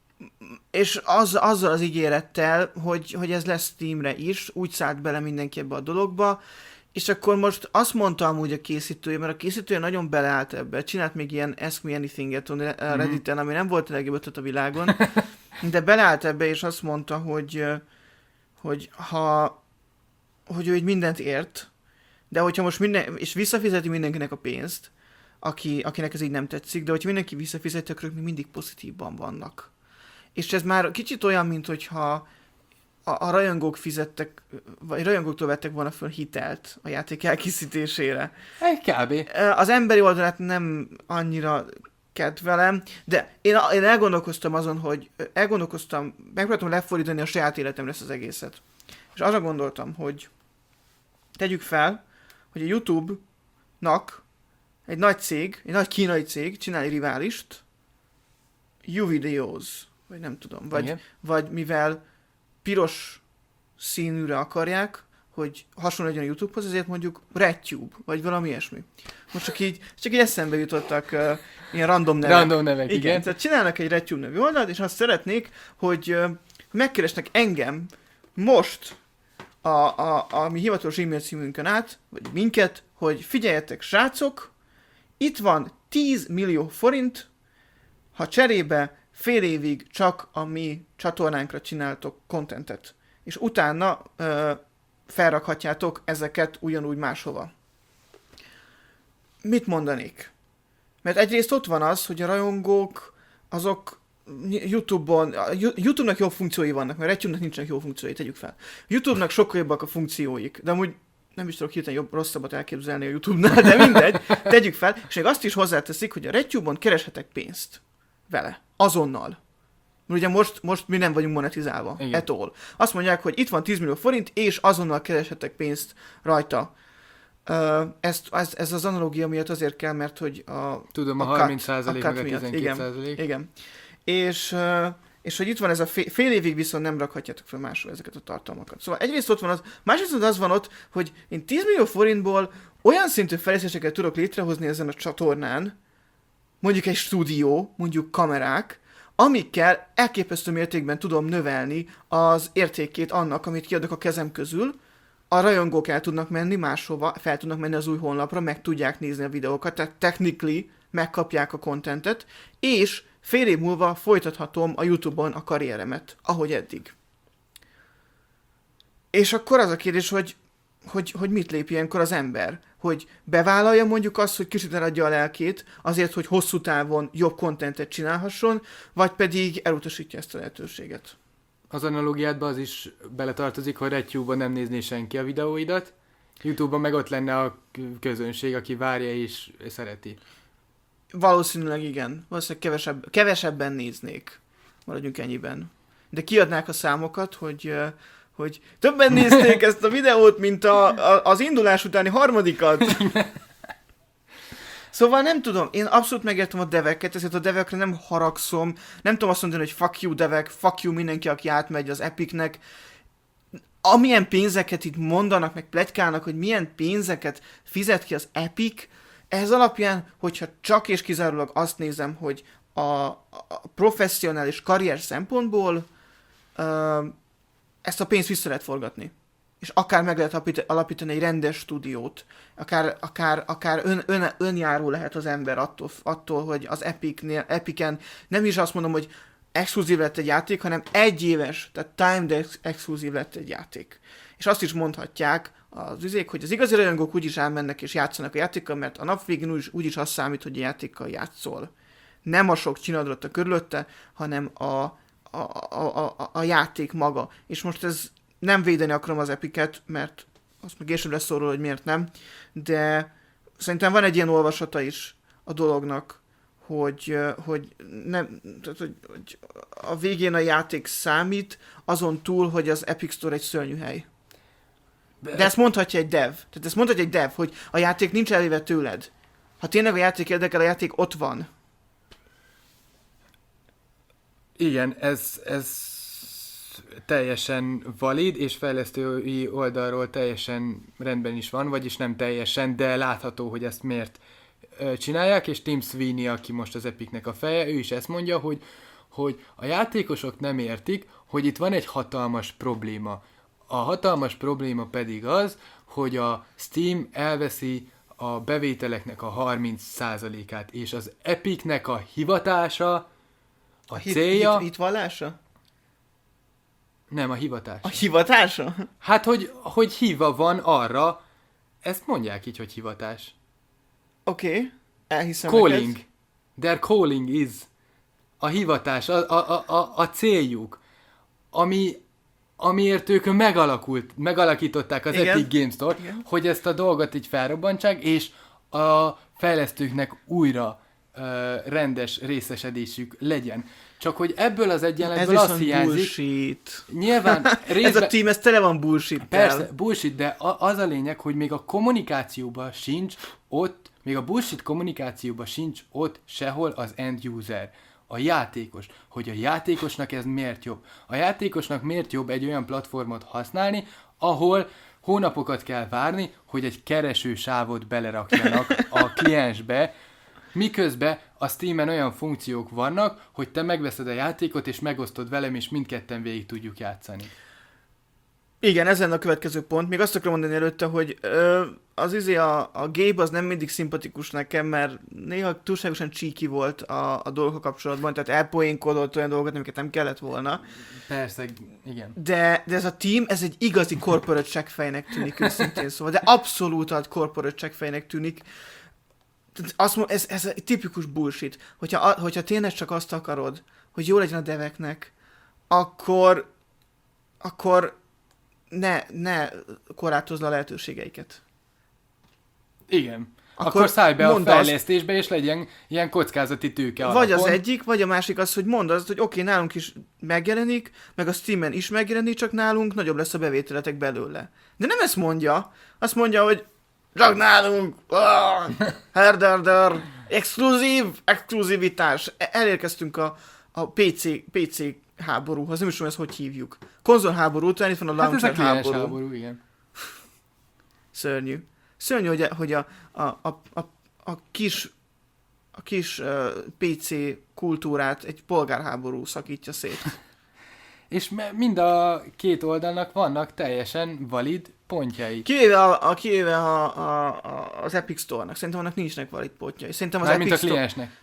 és az, azzal az ígérettel, hogy, hogy ez lesz Steamre is, úgy szállt bele mindenki ebbe a dologba, és akkor most azt mondta amúgy a készítője, mert a készítője nagyon beleállt ebbe, csinált még ilyen Ask Me Anything-et a Redditen, ami nem volt a legjobb ötlet a világon, de beleállt ebbe, és azt mondta, hogy, hogy ha hogy ő így mindent ért, de hogyha most minden, és visszafizeti mindenkinek a pénzt, aki, akinek ez így nem tetszik, de hogyha mindenki visszafizeti, akkor ők még mindig pozitívban vannak. És ez már kicsit olyan, mint hogyha a, a rajongók fizettek, vagy rajongóktól vettek volna föl hitelt a játék elkészítésére. Egy kb. Az emberi oldalát nem annyira kedvelem, de én, én elgondolkoztam azon, hogy elgondolkoztam, megpróbáltam lefordítani a saját életemre ezt az egészet. És arra gondoltam, hogy tegyük fel, hogy a YouTube-nak egy nagy cég, egy nagy kínai cég csinál egy riválist, YouVideos, vagy nem tudom, vagy, vagy mivel piros színűre akarják, hogy hasonló legyen a YouTube-hoz, ezért mondjuk RedTube, vagy valami ilyesmi. Most csak így, csak így eszembe jutottak uh, ilyen random nevek. Random nevek, igen. igen. Tehát csinálnak egy RedTube nevű oldalt, és azt szeretnék, hogy uh, megkeresnek engem most a, a, a mi hivatalos e-mail címünkön át, vagy minket, hogy figyeljetek, srácok, itt van tíz millió forint, ha cserébe fél évig csak a mi csatornánkra csináltok contentet, és utána uh, felrakhatjátok ezeket ugyanúgy máshova. Mit mondanék? Mert egyrészt ott van az, hogy a rajongók azok YouTube-on, YouTube-nak jó funkciói vannak, mert YouTube-nak nincsenek jó funkciói, tegyük fel. YouTube-nak sokkal jobbak a funkcióik, de amúgy nem is tudok hirtelen jobb, rosszabbat elképzelni a YouTube-nál, de mindegy, tegyük fel, és még azt is hozzáteszik, hogy a RedTube-on kereshetek pénzt vele, azonnal. Mert ugye most, most mi nem vagyunk monetizálva, igen. At all. Azt mondják, hogy itt van tíz millió forint, és azonnal kereshetek pénzt rajta. Uh, ezt, ez, ez az analógia miatt azért kell, mert hogy a... Tudom, a, a harminc százalék meg a tizenkét százalék. Igen, igen. És, uh, és hogy itt van ez a fél, fél évig viszont nem rakhatjátok fel máshol ezeket a tartalmakat. Szóval egyrészt ott van az, másrészt az van ott, hogy én tíz millió forintból olyan szintű fejlesztéseket tudok létrehozni ezen a csatornán, mondjuk egy stúdió, mondjuk kamerák, amikkel elképesztő mértékben tudom növelni az értékét annak, amit kiadok a kezem közül, a rajongók el tudnak menni máshova, fel tudnak menni az új honlapra, meg tudják nézni a videókat, tehát technically megkapják a contentet, és fél év múlva folytathatom a YouTube-on a karrieremet, ahogy eddig. És akkor az a kérdés, hogy, hogy, hogy mit lép ilyenkor az ember? Hogy bevállalja mondjuk azt, hogy kicsit eladja a lelkét, azért, hogy hosszú távon jobb contentet csinálhasson, vagy pedig elutasítja ezt a lehetőséget. Az analógiádban az is beletartozik, hogy RedTube-on nem nézné senki a videóidat, YouTube-on meg ott lenne a közönség, aki várja és szereti. Valószínűleg igen. Valószínűleg kevesebb, kevesebben néznék. Maradjunk ennyiben. De kiadnák a számokat, hogy, hogy többen nézték ezt a videót, mint a, a, az indulás utáni harmadikat. Szóval nem tudom, én abszolút megértem a deveket, ezért a devekre nem haragszom, nem tudom azt mondani, hogy fuck you devek, fuck you mindenki, aki átmegy az Epicnek. Amilyen pénzeket itt mondanak, meg pletykálnak, hogy milyen pénzeket fizet ki az Epic, ez alapján, hogyha csak és kizárólag azt nézem, hogy a, a professzionális karrier szempontból uh, ezt a pénzt vissza lehet forgatni. És akár meg lehet alapítani egy rendes stúdiót, akár, akár, akár ön, ön, önjáró lehet az ember attól, attól hogy az Epicnél, Epicen nem is azt mondom, hogy exkluzív lett egy játék, hanem egy éves, tehát timed exkluzív lett egy játék. És azt is mondhatják az üzék, hogy az igazi rajongók úgyis elmennek és játszanak a játékkal, mert a nap végén úgyis, úgyis az számít, hogy a játékkal játszol. Nem a sok csinadrota körülötte, hanem a, a, a, a, a játék maga. És most ez nem védeni akarom az Epicet, mert azt meg később lesz szó róla, hogy miért nem, de szerintem van egy ilyen olvasata is a dolognak, hogy, hogy, nem, tehát, hogy, hogy a végén a játék számít, azon túl, hogy az Epic Store egy szörnyű hely. De ezt mondhatja egy dev. Tehát ezt mondhatja egy dev, hogy a játék nincs elvéve tőled. Ha tényleg a játék érdekel, a játék ott van. Igen, ez, ez teljesen valid, és fejlesztői oldalról teljesen rendben is van, vagyis nem teljesen, de látható, hogy ezt miért csinálják, és Tim Sweeney, aki most az Epicnek a feje, ő is ezt mondja, hogy, hogy a játékosok nem értik, hogy itt van egy hatalmas probléma. A hatalmas probléma pedig az, hogy a Steam elveszi a bevételeknek a harminc százalékát, és az Epicnek a hivatása, a hit, célja... Hit, hitvallása? Nem, a hivatása. A hivatása? Hát, hogy, hogy hiva van arra, ezt mondják így, hogy hivatás. Oké, okay. Elhiszem Calling. neked. Their calling is. A hivatás, a, a, a, a céljuk, ami, amiért ők megalakult, megalakították az Igen. Epic Games Store, Igen. hogy ezt a dolgot így felrobbantsák, és a fejlesztőknek újra uh, rendes részesedésük legyen. Csak hogy ebből az egyenletből azt hiányzik... bullshit. Nyilván részben... Ez a team, ez tele van bullshit-tel. Persze, bullshit, de a, az a lényeg, hogy még a kommunikációban sincs ott, még a bullshit kommunikációban sincs ott sehol az end user, a játékos. Hogy a játékosnak ez miért jobb. A játékosnak miért jobb egy olyan platformot használni, ahol hónapokat kell várni, hogy egy keresősávot belerakjanak a kliensbe, miközben a Steamen olyan funkciók vannak, hogy te megveszed a játékot, és megosztod velem, és mindketten végig tudjuk játszani. Igen, ez lenne a következő pont. Még azt akarom mondani előtte, hogy ö, az izé a, a Gabe az nem mindig szimpatikus nekem, mert néha túlságosan cheeky volt a, a dolgok kapcsolatban, tehát elpoénkodott olyan dolgokat, amiket nem kellett volna. Persze, igen. De, de ez a team, ez egy igazi corporate checkfejnek tűnik, őszintén szóval, de abszolút a corporate checkfejnek tűnik. Azt mond, ez, ez egy tipikus bullshit. Hogyha, hogyha tényleg csak azt akarod, hogy jó legyen a deveknek, akkor, akkor ne, ne korlátozd a lehetőségeiket. Igen. Akkor, akkor szállj be a fejlesztésbe, azt, és legyen ilyen kockázati tőke alapon. Vagy az egyik, vagy a másik az, hogy mondd azt, hogy oké, okay, nálunk is megjelenik, meg a Steamen is megjelenik, csak nálunk nagyobb lesz a bevételetek belőle. De nem ezt mondja. Azt mondja, hogy csak nálunk, oh, herderder, exkluzív, exkluzivitás. Elérkeztünk a, a pé cé, pé cé háborúhoz, nem is tudom, ezt hogy hívjuk. Konzolháború után itt van a launcher hát ez a háború. háború, igen. Szörnyű. Szörnyű, hogy a, hogy a, a, a, a, a kis, a kis uh, pé cé kultúrát egy polgárháború szakítja szét. És mind a két oldalnak vannak teljesen valid pontjai. Kivéve, a, a, kivéve a, a, a, az Epic Store-nak. Szerintem annak nincsenek valid pontjai. Szerintem az Már Epic mint a kliensnek.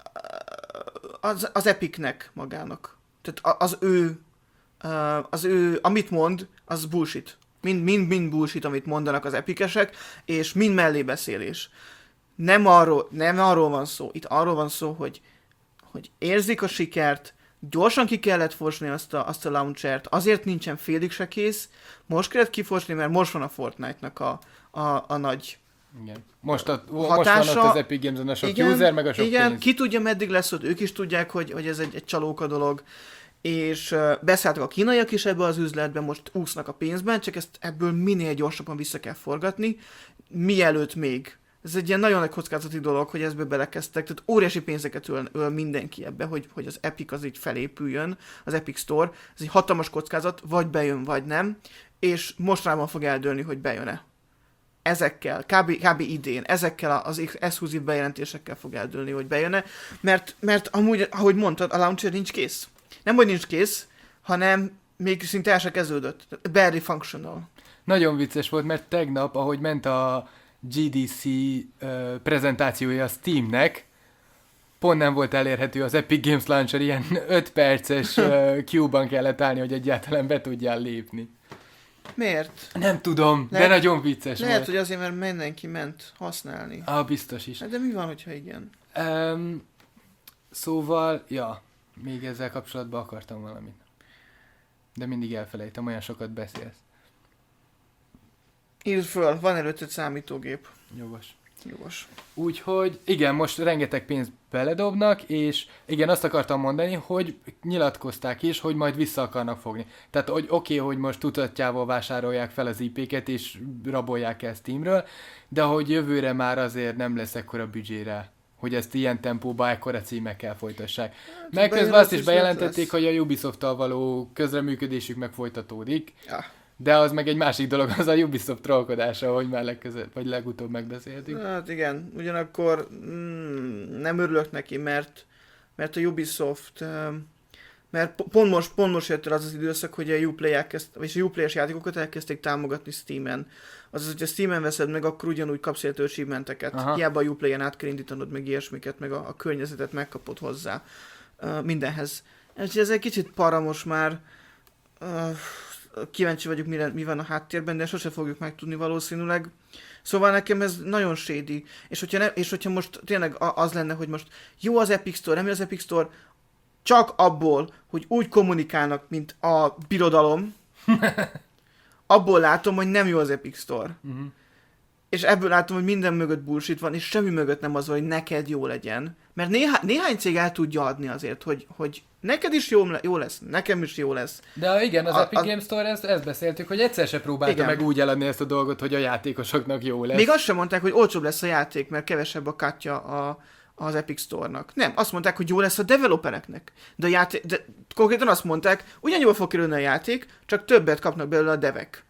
Az, az Epicnek magának. Tehát az ő, az ő, amit mond, az bullshit. Mind, mind, mind bullshit, amit mondanak az epikesek, és mind mellébeszélés. Nem arról, nem arról van szó. Itt arról van szó, hogy, hogy érzik a sikert, gyorsan ki kellett fosni azt a, azt a launchert, azért nincsen félig se kész, most kellett kifosni, mert most van a Fortnite-nak a, a, a nagy igen. Most, a, hatása. Most van ott az Epic Games-en a sok igen, user, meg a sok igen, pénz. Ki tudja, meddig lesz ott, ők is tudják, hogy, hogy ez egy, egy csalóka dolog, és uh, beszálltak a kínaiak is ebbe az üzletbe, most úsznak a pénzben, csak ezt ebből minél gyorsabban vissza kell forgatni, mielőtt még. Ez egy ilyen nagyon nagy kockázati dolog, hogy ezbe belekezdtek, tehát óriási pénzeket öl, öl mindenki ebbe, hogy, hogy az Epic az így felépüljön, az Epic Store, ez egy hatalmas kockázat, vagy bejön, vagy nem, és mostanában fog eldőlni, hogy bejön-e. Ezekkel, kb, kb. idén, ezekkel az exkluzív bejelentésekkel fog eldőlni, hogy bejön-e, mert, mert amúgy, ahogy mondtad, a launcher nincs kész. Nem, hogy nincs kész, hanem még szinte el se kezdődött. Barely functional. Nagyon vicces volt, mert tegnap, ahogy ment a gé dé cé uh, prezentációja a Steamnek, pont nem volt elérhető az Epic Games Launcher, ilyen öt perces uh, queue-ban kellett állni, hogy egyáltalán be tudjál lépni. Miért? Nem tudom, Lehet- de nagyon vicces Lehet, volt. hogy azért, mert mindenki ment használni. Ah, biztos is. Hát de mi van, hogyha igen? Um, szóval, ja, még ezzel kapcsolatban akartam valamit. De mindig elfelejtem, olyan sokat beszélsz. Írd föl, van előtted számítógép. Jogos. Jogos. Úgyhogy igen, most rengeteg pénzt beledobnak, és igen, azt akartam mondani, hogy nyilatkozták is, hogy majd vissza akarnak fogni. Tehát, hogy oké, okay, hogy most tudatjával vásárolják fel az i pé-ket, és rabolják el Steamről, de hogy jövőre már azért nem lesz ekkora büdzsére, hogy ezt ilyen tempóban ekkora címekkel folytassák. Hát, Meg közben bejelentés azt is lesz. bejelentették, hogy a Ubisoft-tal való közreműködésük meg folytatódik. Ja. De az meg egy másik dolog, az a Ubisoft trollkodása, hogy már legközelebb, vagy legutóbb megbeszéltük. Hát igen, ugyanakkor mm, nem örülök neki, mert, mert a Ubisoft, um, mert po- pont most, pont most jött el az az időszak, hogy a Uplay elkezd, vagy a Uplay-es játékokat elkezdték támogatni Steamen. Azaz, hogyha Steamen veszed meg, akkor ugyanúgy kapsz értő achievementeket. Aha. Hiába a Uplay-en át kell indítanod meg ilyesmiket, meg a, a környezetet megkapod hozzá uh, mindenhez. És ez egy kicsit para most már. Uh, kíváncsi vagyok, mire, mi van a háttérben, de sose fogjuk megtudni valószínűleg. Szóval nekem ez nagyon shady. És hogyha, ne, és hogyha most tényleg az lenne, hogy most jó az Epic Store, nem jó az Epic Store, csak abból, hogy úgy kommunikálnak, mint a birodalom, abból látom, hogy nem jó az Epic Store. Uh-huh. És ebből látom, hogy minden mögött bullshit van, és semmi mögött nem az, hogy neked jó legyen. Mert néha, néhány cég el tudja adni azért, hogy, hogy neked is jó, jó lesz, nekem is jó lesz. De igen, az A- Epic a- Games Store, ezt, ezt beszéltük, hogy egyszer se próbálta Igen. meg úgy eladni ezt a dolgot, hogy a játékosoknak jó lesz. Még azt sem mondták, hogy olcsóbb lesz a játék, mert kevesebb a kátja a, az Epic Store-nak. Nem, azt mondták, hogy jó lesz a developereknek. De, a játék, de konkrétan azt mondták, ugyanúgy fog kerülni a játék, csak többet kapnak belőle a devek.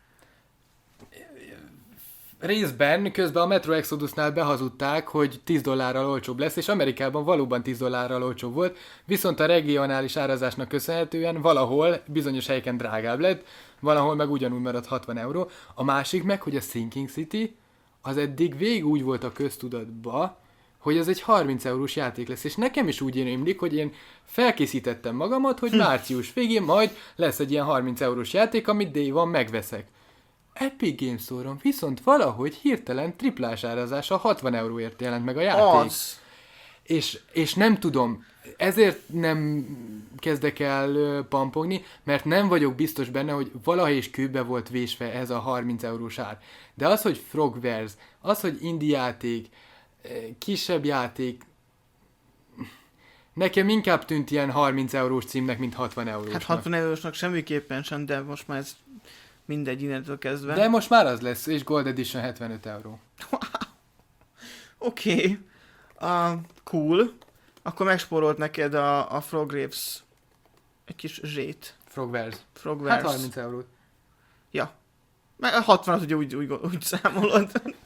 Részben közben a Metro Exodusnál behazudták, hogy tíz dollárral olcsóbb lesz, és Amerikában valóban tíz dollárral olcsóbb volt, viszont a regionális árazásnak köszönhetően valahol bizonyos helyeken drágább lett, valahol meg ugyanúgy maradt hatvan euró. A másik meg, hogy a Sinking City az eddig végig úgy volt a köztudatba, hogy ez egy harminc eurós játék lesz, és nekem is úgy rémlik, hogy én felkészítettem magamat, hogy március végén majd lesz egy ilyen harminc eurós játék, amit day van megveszek. Epic Games Store-on viszont valahogy hirtelen triplás árazása hatvan euróért jelent meg a játék. Az. És, és nem tudom, ezért nem kezdek el ö, pampogni, mert nem vagyok biztos benne, hogy valaha is kőbe volt vésve ez a harminc eurós ár. De az, hogy Frogwares, az, hogy indie játék, ö, kisebb játék, nekem inkább tűnt ilyen harminc eurós címnek, mint hatvan eurósnak. Hát hatvan eurósnak semmiképpen sem, de most már ez mindegy innentől kezdve. De most már az lesz, és Gold Edition hetvenöt euró. Oké. Okay. Uh, cool. Akkor megspórolt neked a, a Frogwares egy kis zsét. Frogwares. Frogwares. Hát harminc eurót. Ja. Meg a hatvanat ugye úgy, úgy, úgy számolod.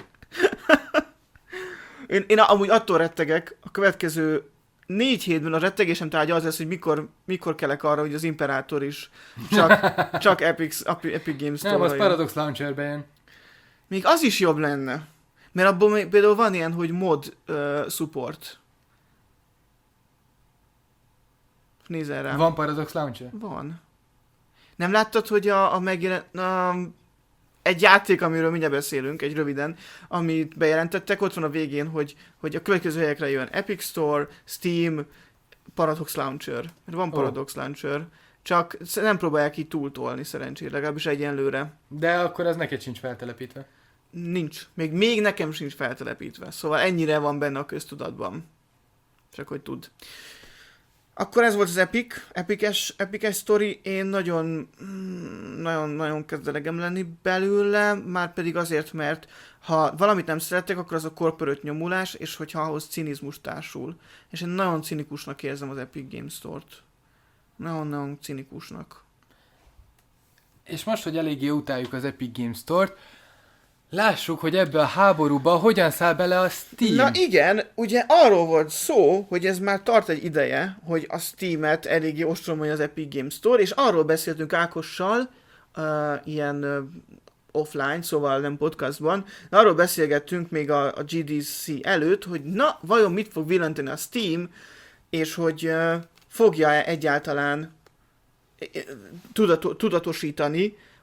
én, én amúgy attól rettegek, a következő négy hétben a rettegésem tárgya az lesz, hogy mikor, mikor kelek arra, hogy az Imperátor is csak, csak Epic, Epic Games Nem, az Store-ra jön. Paradox Launcherbe jön. Még az is jobb lenne. Mert abból még például van ilyen, hogy mod uh, support. Nézzel rá. Van Paradox Launcher? Van. Nem láttad, hogy a, a megjelen... Um, egy játék, amiről mindjárt beszélünk, egy röviden, amit bejelentettek, ott van a végén, hogy, hogy a következő helyekre jön Epic Store, Steam, Paradox Launcher. Mert van Paradox oh. Launcher, csak nem próbálják így túltolni szerencsére, legalábbis egyenlőre. De akkor az neked sincs feltelepítve. Nincs. Még, még nekem sincs feltelepítve. Szóval ennyire van benne a köztudatban. Csak hogy tud. Akkor ez volt az Epic, Epic-es, Epic-es sztori. Én nagyon, nagyon, nagyon kezdelegem lenni belőle, már pedig azért, mert ha valamit nem szeretek, akkor az a corporate nyomulás, és hogyha ahhoz cinizmus társul. És én nagyon cinikusnak érzem az Epic Games Store-t. Nagyon-nagyon cinikusnak. És most, hogy eléggé utáljuk az Epic Games Store-t, lássuk, hogy ebbe a háborúba hogyan száll bele a Steam. Na igen, ugye arról volt szó, hogy ez már tart egy ideje, hogy a Steam-et eléggé ostromolja az Epic Games Store, és arról beszéltünk Ákossal, uh, ilyen uh, offline, szóval nem podcastban, de arról beszélgettünk még a, a gé dé cé előtt, hogy na, vajon mit fog villantani a Steam, és hogy uh, fogja egyáltalán tudato- tudatosítani,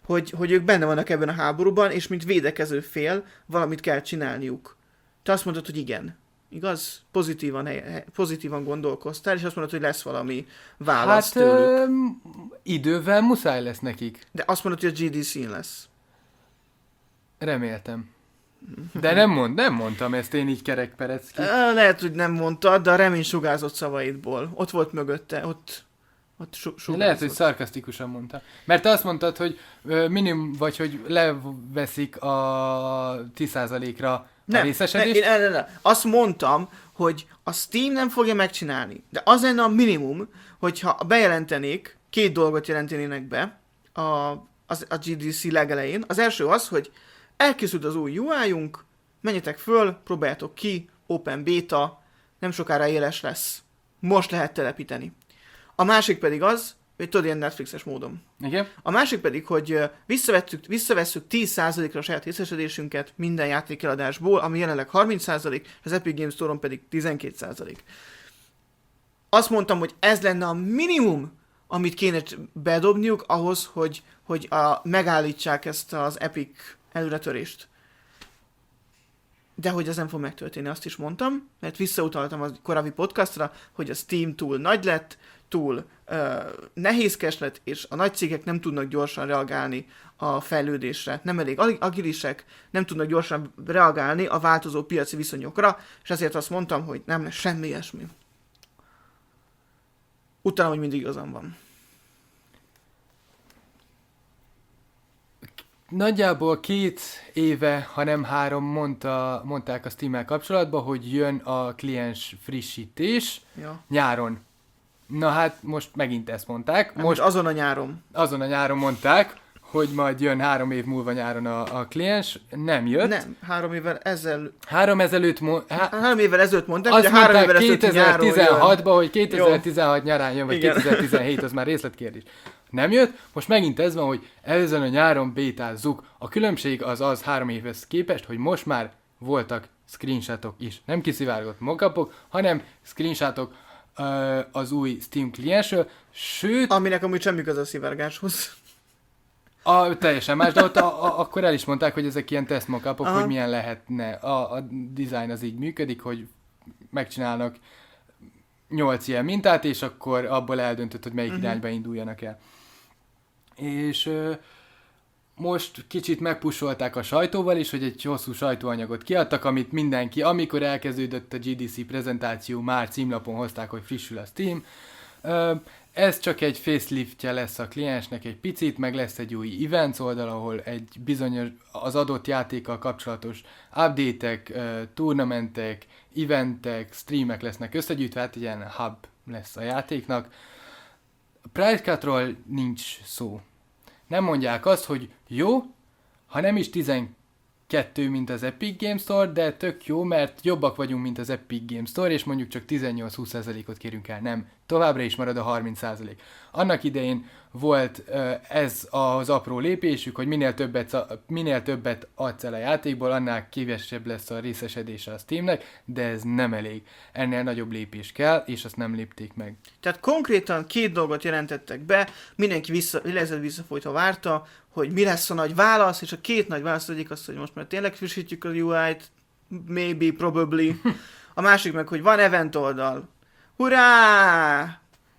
hogy, hogy ők benne vannak ebben a háborúban, és mint védekező fél valamit kell csinálniuk. Te azt mondod, hogy igen. Igaz? Pozitívan, pozitívan gondolkoztál, és azt mondod, hogy lesz valami válasz hát, tőlük. Ö, idővel muszáj lesz nekik. De azt mondod, hogy a gé dé cén lesz. Reméltem. De nem, mond, nem mondtam ezt én így kerekperecki. Lehet, hogy nem mondtad, de a remény sugárzott szavaidból. Ott volt mögötte, ott, ott su- sugárzott. Lehet, hogy szarkasztikusan mondta. Mert te azt mondtad, hogy ö, minimum, vagy hogy leveszik a tíz százalékra a nem, részesedést. Ne, ne, ne, ne. Azt mondtam, hogy a Steam nem fogja megcsinálni. De az lenne a minimum, hogyha bejelentenék, két dolgot jelentenének be a, az, a gé dé cé legelején. Az első az, hogy elkészült az új u i-junk, menjetek föl, próbáljátok ki, open beta, nem sokára éles lesz. Most lehet telepíteni. A másik pedig az, hogy tudod, ilyen Netflixes módon. Igen? A másik pedig, hogy visszavettük, visszavesszük tíz százalékra a saját részesedésünket minden játékeladásból, ami jelenleg harminc százalék, és az Epic Games Store-on pedig tizenkét százalék. Azt mondtam, hogy ez lenne a minimum, amit kéne bedobniuk ahhoz, hogy, hogy a, megállítsák ezt az Epic előretörést. De hogy ez nem fog megtörténni, azt is mondtam, mert visszautaltam a korábbi podcastra, hogy a Steam túl nagy lett, túl uh, nehézkes lett, és a nagy cégek nem tudnak gyorsan reagálni a fejlődésre, nem elég agilisek, nem tudnak gyorsan reagálni a változó piaci viszonyokra, és ezért azt mondtam, hogy nem lesz semmi ilyesmi. Utána, hogy mindig igazam van. Nagyjából két éve, ha nem három, mondta, mondták a Steam-mel kapcsolatban, hogy jön a kliens frissítés Ja. nyáron. Na hát most megint ezt mondták. Most, most azon a nyáron. Azon a nyáron mondták, hogy majd jön három év múlva nyáron a, a kliens. Nem jött. Nem, három évvel ezzel... Három ezelőtt mo- há- három évvel ezelőtt mondták, azt hogy a három mondták évvel ezelőtt nyáron kétezer-tizenhatban, hogy kétezer-tizenhat nyarán jön, vagy Igen. kétezer-tizenhét, az már részletkérdés. Nem jött, most megint ez van, hogy ezen a nyáron bétázzuk. A különbség az az három évhez képest, hogy most már voltak screenshotok is. Nem kiszivárgott mockupok, hanem screenshotok uh, az új Steam kliensről, sőt... Aminek amúgy semmi köze a szivárgáshoz. A, teljesen más, de ott a, a, akkor el is mondták, hogy ezek ilyen test mockupok, Aha. hogy milyen lehetne. A, a design az így működik, hogy megcsinálnak nyolc ilyen mintát, és akkor abból eldöntött, hogy melyik uh-huh. irányba induljanak el. És ö, most kicsit megpusolták a sajtóval is, hogy egy hosszú sajtóanyagot kiadtak, amit mindenki, amikor elkezdődött a gé dé cé prezentáció, már címlapon hozták, hogy frissül a Steam. Ö, ez csak egy faceliftje lesz a kliensnek egy picit, meg lesz egy új events oldal, ahol egy bizonyos az adott játékkal kapcsolatos update-ek, uh, turnamentek, eventek, streamek lesznek összegyűjtve, hát ilyen hub lesz a játéknak. A price cutról nincs szó. Nem mondják azt, hogy jó, ha nem is tizenkettő, mint az Epic Games Store, de tök jó, mert jobbak vagyunk, mint az Epic Games Store, és mondjuk csak tizennyolc-húsz százalékot kérünk el. Nem. Továbbra is marad a harminc százalék. Annak idején volt uh, ez az apró lépésük, hogy minél többet, minél többet adsz el a játékból, annál kevesebb lesz a részesedése a Steamnek, de ez nem elég. Ennél nagyobb lépés kell, és azt nem lépték meg. Tehát konkrétan két dolgot jelentettek be, mindenki vissza, lélegzett visszafolytva várta, hogy mi lesz a nagy válasz, és a két nagy válasz egyik az, hogy most már tényleg frissítjük a u i-t, maybe, probably. A másik meg, hogy van event oldal. Hurrá!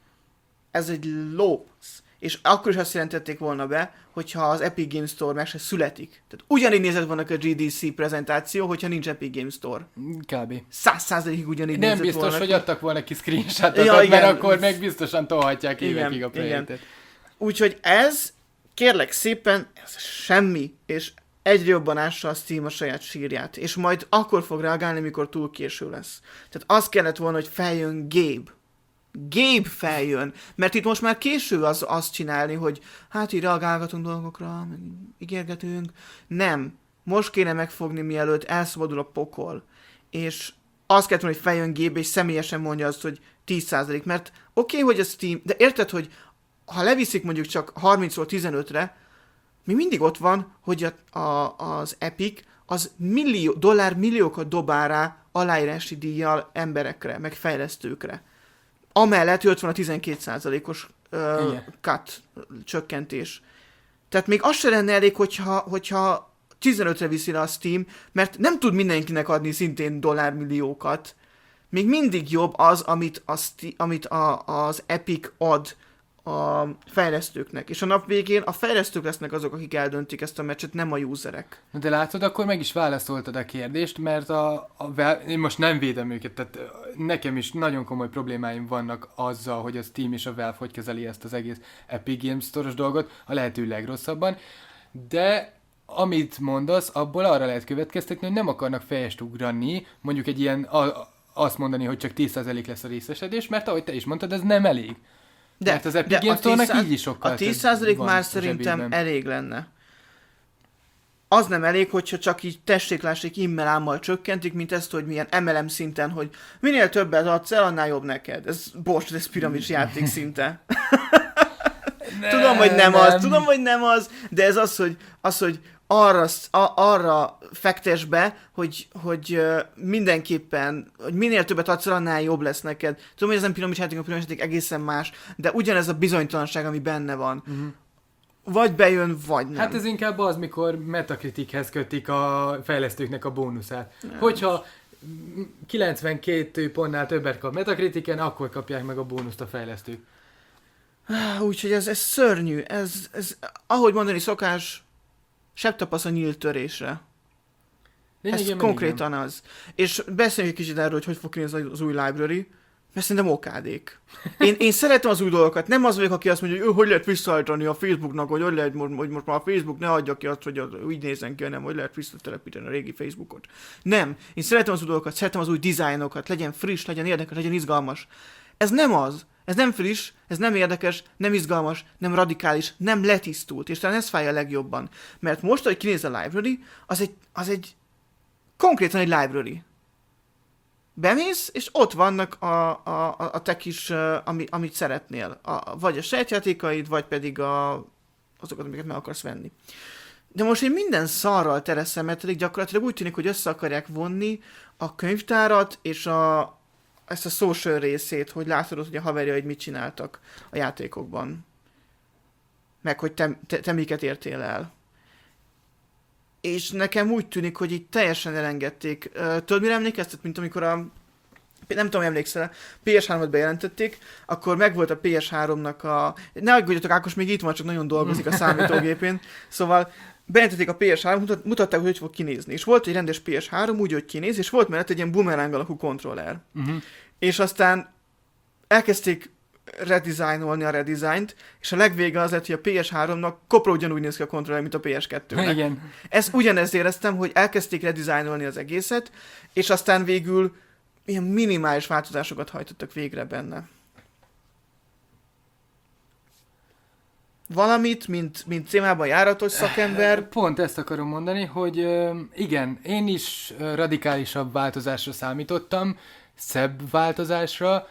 Ez egy lósz. És akkor is azt jelentették volna be, hogyha az Epic Games Store meg se születik. Tehát ugyanígy nézett volna a gé dé cé prezentáció, hogyha nincs Epic Games Store. Kb. Száz százalékig ugyanígy Nem nézett biztos, volna hogy ki. adtak volna ki screenshotokat, Ja, mert igen. akkor meg biztosan tolhatják évekig Igen, a projektet. Úgyhogy ez, kérlek szépen, ez semmi, és egyre jobban ássa a Steam a saját sírját, és majd akkor fog reagálni, mikor túl késő lesz. Tehát az kellett volna, hogy feljön Gabe. Gabe feljön, mert itt most már késő az, azt csinálni, hogy hát így reagálgatunk dolgokra, meg ígérgetünk. Nem. Most kéne megfogni, mielőtt elszabadul a pokol. És azt kellett volna, hogy feljön Gabe, és személyesen mondja azt, hogy tíz százalék, mert oké, okay, hogy a Steam, de érted, hogy ha leviszik mondjuk csak harmincról tizenötre, mi mindig ott van, hogy a, a, az Epic az millió, dollár milliókat dobál rá aláírási díjjal emberekre, meg fejlesztőkre. Amellett, hogy ott van a tizenkét százalékos uh, cut csökkentés. Tehát még az se lenne elég, hogyha, hogyha tizenötre viszi le a Steam, mert nem tud mindenkinek adni szintén dollármilliókat. Még mindig jobb az, amit, a Sti- amit a, az Epic ad a fejlesztőknek. És a nap végén a fejlesztők lesznek azok, akik eldöntik ezt a meccset, nem a userek. De látod, akkor meg is válaszoltad a kérdést, mert a, a én most nem védem őket, tehát nekem is nagyon komoly problémáim vannak azzal, hogy a Steam és a Valve hogy kezeli ezt az egész Epic Games Store-os dolgot a lehető legrosszabban, de amit mondasz, abból arra lehet következtetni, hogy nem akarnak fejest ugrani, mondjuk egy ilyen, a, azt mondani, hogy csak tíz százalék lesz a részesedés, mert ahogy te is mondtad, ez nem elég. De, mert az Epic Games Store-nak így is sokkal a tíz százalék már szerintem zsebében. Elég lenne. Az nem elég, hogyha csak így tessék-lássék immelámmal csökkentik, mint ezt, hogy milyen em el em szinten, hogy minél többet adsz el, annál jobb neked. Ez, bocs, ez piramis játék szinte. Nem, tudom, hogy nem, nem az, tudom, hogy nem az, de ez az, hogy, az, hogy arra, a, arra fektes be, hogy, hogy mindenképpen, hogy minél többet adsz, annál jobb lesz neked. Tudom, hogy ez nem piramis játék, a piramis játék egészen más, de ugyanez a bizonytalanság, ami benne van. Uh-huh. Vagy bejön, vagy nem. Hát ez inkább az, mikor Metacritichez kötik a fejlesztőknek a bónuszát. Nem. Hogyha kilencvenkét pontnál többet kap Metacriticen, akkor kapják meg a bónuszt a fejlesztők. Úgyhogy ez, ez szörnyű. Ez, ez, ahogy mondani szokás, sebb tapasz a nyílt törésre. Ez konkrétan igen. Az. És beszéljünk egy kicsit erről, hogy hogy fog kinézni az új library, mert szerintem okádék. Én, én szeretem az új dolgokat, nem az vagyok, aki azt mondja, hogy hogy lehet visszaállítani a Facebooknak, hogy hogy lehet, hogy most már a Facebook ne adja ki azt, hogy úgy nézzen ki, hanem hogy lehet visszatelepíteni a régi Facebookot. Nem. Én szeretem az új dolgokat, szeretem az új dizájnokat, legyen friss, legyen érdekes, legyen izgalmas. Ez nem az. Ez nem friss, ez nem érdekes, nem izgalmas, nem radikális, nem letisztult, és talán ez fáj a legjobban. Mert most, hogy kinéz a library, az egy, az egy konkrétan egy library. Bemész, és ott vannak a, a, a te kis, ami, amit szeretnél. A, vagy a sejtjátékaid, vagy pedig a, azokat, amiket meg akarsz venni. De most én minden szarral tereszem, mert pedig gyakorlatilag úgy tűnik, hogy össze akarják vonni a könyvtárat és a ezt a social részét, hogy látod, hogy a haverjaid mit csináltak a játékokban. Meg, hogy te, te, te miket értél el. És nekem úgy tűnik, hogy így teljesen elengedték. Tudod, mire emlékeztet, mint amikor a... Nem tudom, emlékszel, pé es hármat bejelentették, akkor megvolt a pé es háromnak a... Ne aggódjatok, Ákos még itt van, csak nagyon dolgozik a számítógépén. Szóval bejelentették a pé es hármat, mutat, mutatták, hogy hogy fog kinézni. És volt egy rendes pé es három, úgy, hogy kinéz, és volt mellett egy ilyen boomerang alakú kontroller. Uh-huh. És aztán elkezdték redesignolni a redesigned, és a legvége az lett, hogy a pé es háromnak kopra ugyanúgy néz ki a kontroller, mint a pé es kettőnek. Igen. Ezt ugyanezt éreztem, hogy elkezdték redesignolni az egészet, és aztán végül ilyen minimális változásokat hajtottak végre benne. Valamit, mint, mint témában járatos szakember. Pont ezt akarom mondani, hogy igen, én is radikálisabb változásra számítottam, szebb változásra.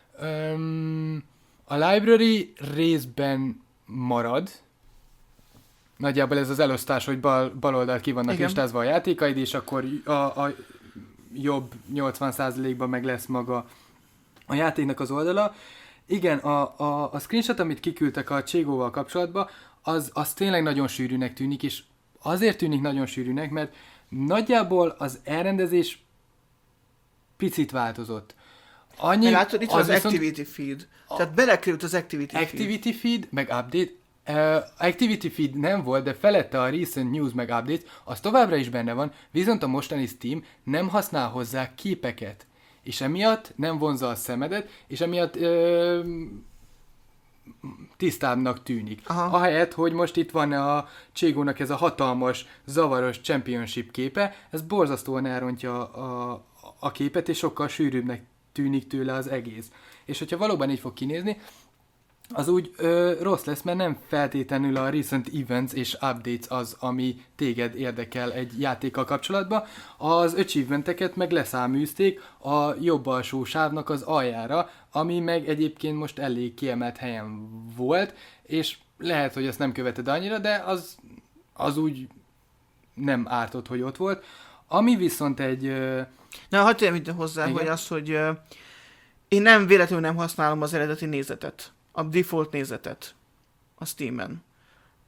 A library részben marad. Nagyjából ez az elosztás, hogy bal, bal oldalt ki vannak listázva a játékaid, és akkor a, a jobb nyolcvan százalékban meg lesz maga a játéknak az oldala. Igen, a, a, a screenshot, amit kiküldtek a Cségóval kapcsolatban, az, az tényleg nagyon sűrűnek tűnik, és azért tűnik nagyon sűrűnek, mert nagyjából az elrendezés picit változott. Annyi, látod, itt az, az Activity Feed. A, Tehát belekerült az Activity Feed. Activity Feed, meg Update. Uh, Activity Feed nem volt, de felette a Recent News meg Updates, az továbbra is benne van, viszont a mostani Steam nem használ hozzá képeket. És emiatt nem vonzza a szemedet, és emiatt ö, tisztábbnak tűnik. Aha. Ahelyett, hogy most itt van a Cségónak ez a hatalmas, zavaros championship képe, ez borzasztóan elrontja a, a képet, és sokkal sűrűbbnek tűnik tőle az egész. És hogyha valóban így fog kinézni, az úgy ö, rossz lesz, mert nem feltétlenül a recent events és updates az, ami téged érdekel egy játékkal kapcsolatban. Az achievementeket meg leszáműzték a jobb alsó sávnak az aljára, ami meg egyébként most elég kiemelt helyen volt, és lehet, hogy azt nem követed annyira, de az, az úgy nem ártott, hogy ott volt. Ami viszont egy... Ö... Na, hadd tegyem hozzá, igen? Hogy az, hogy ö, én nem véletlenül nem használom az eredeti nézetet. A default nézetet a Steamen.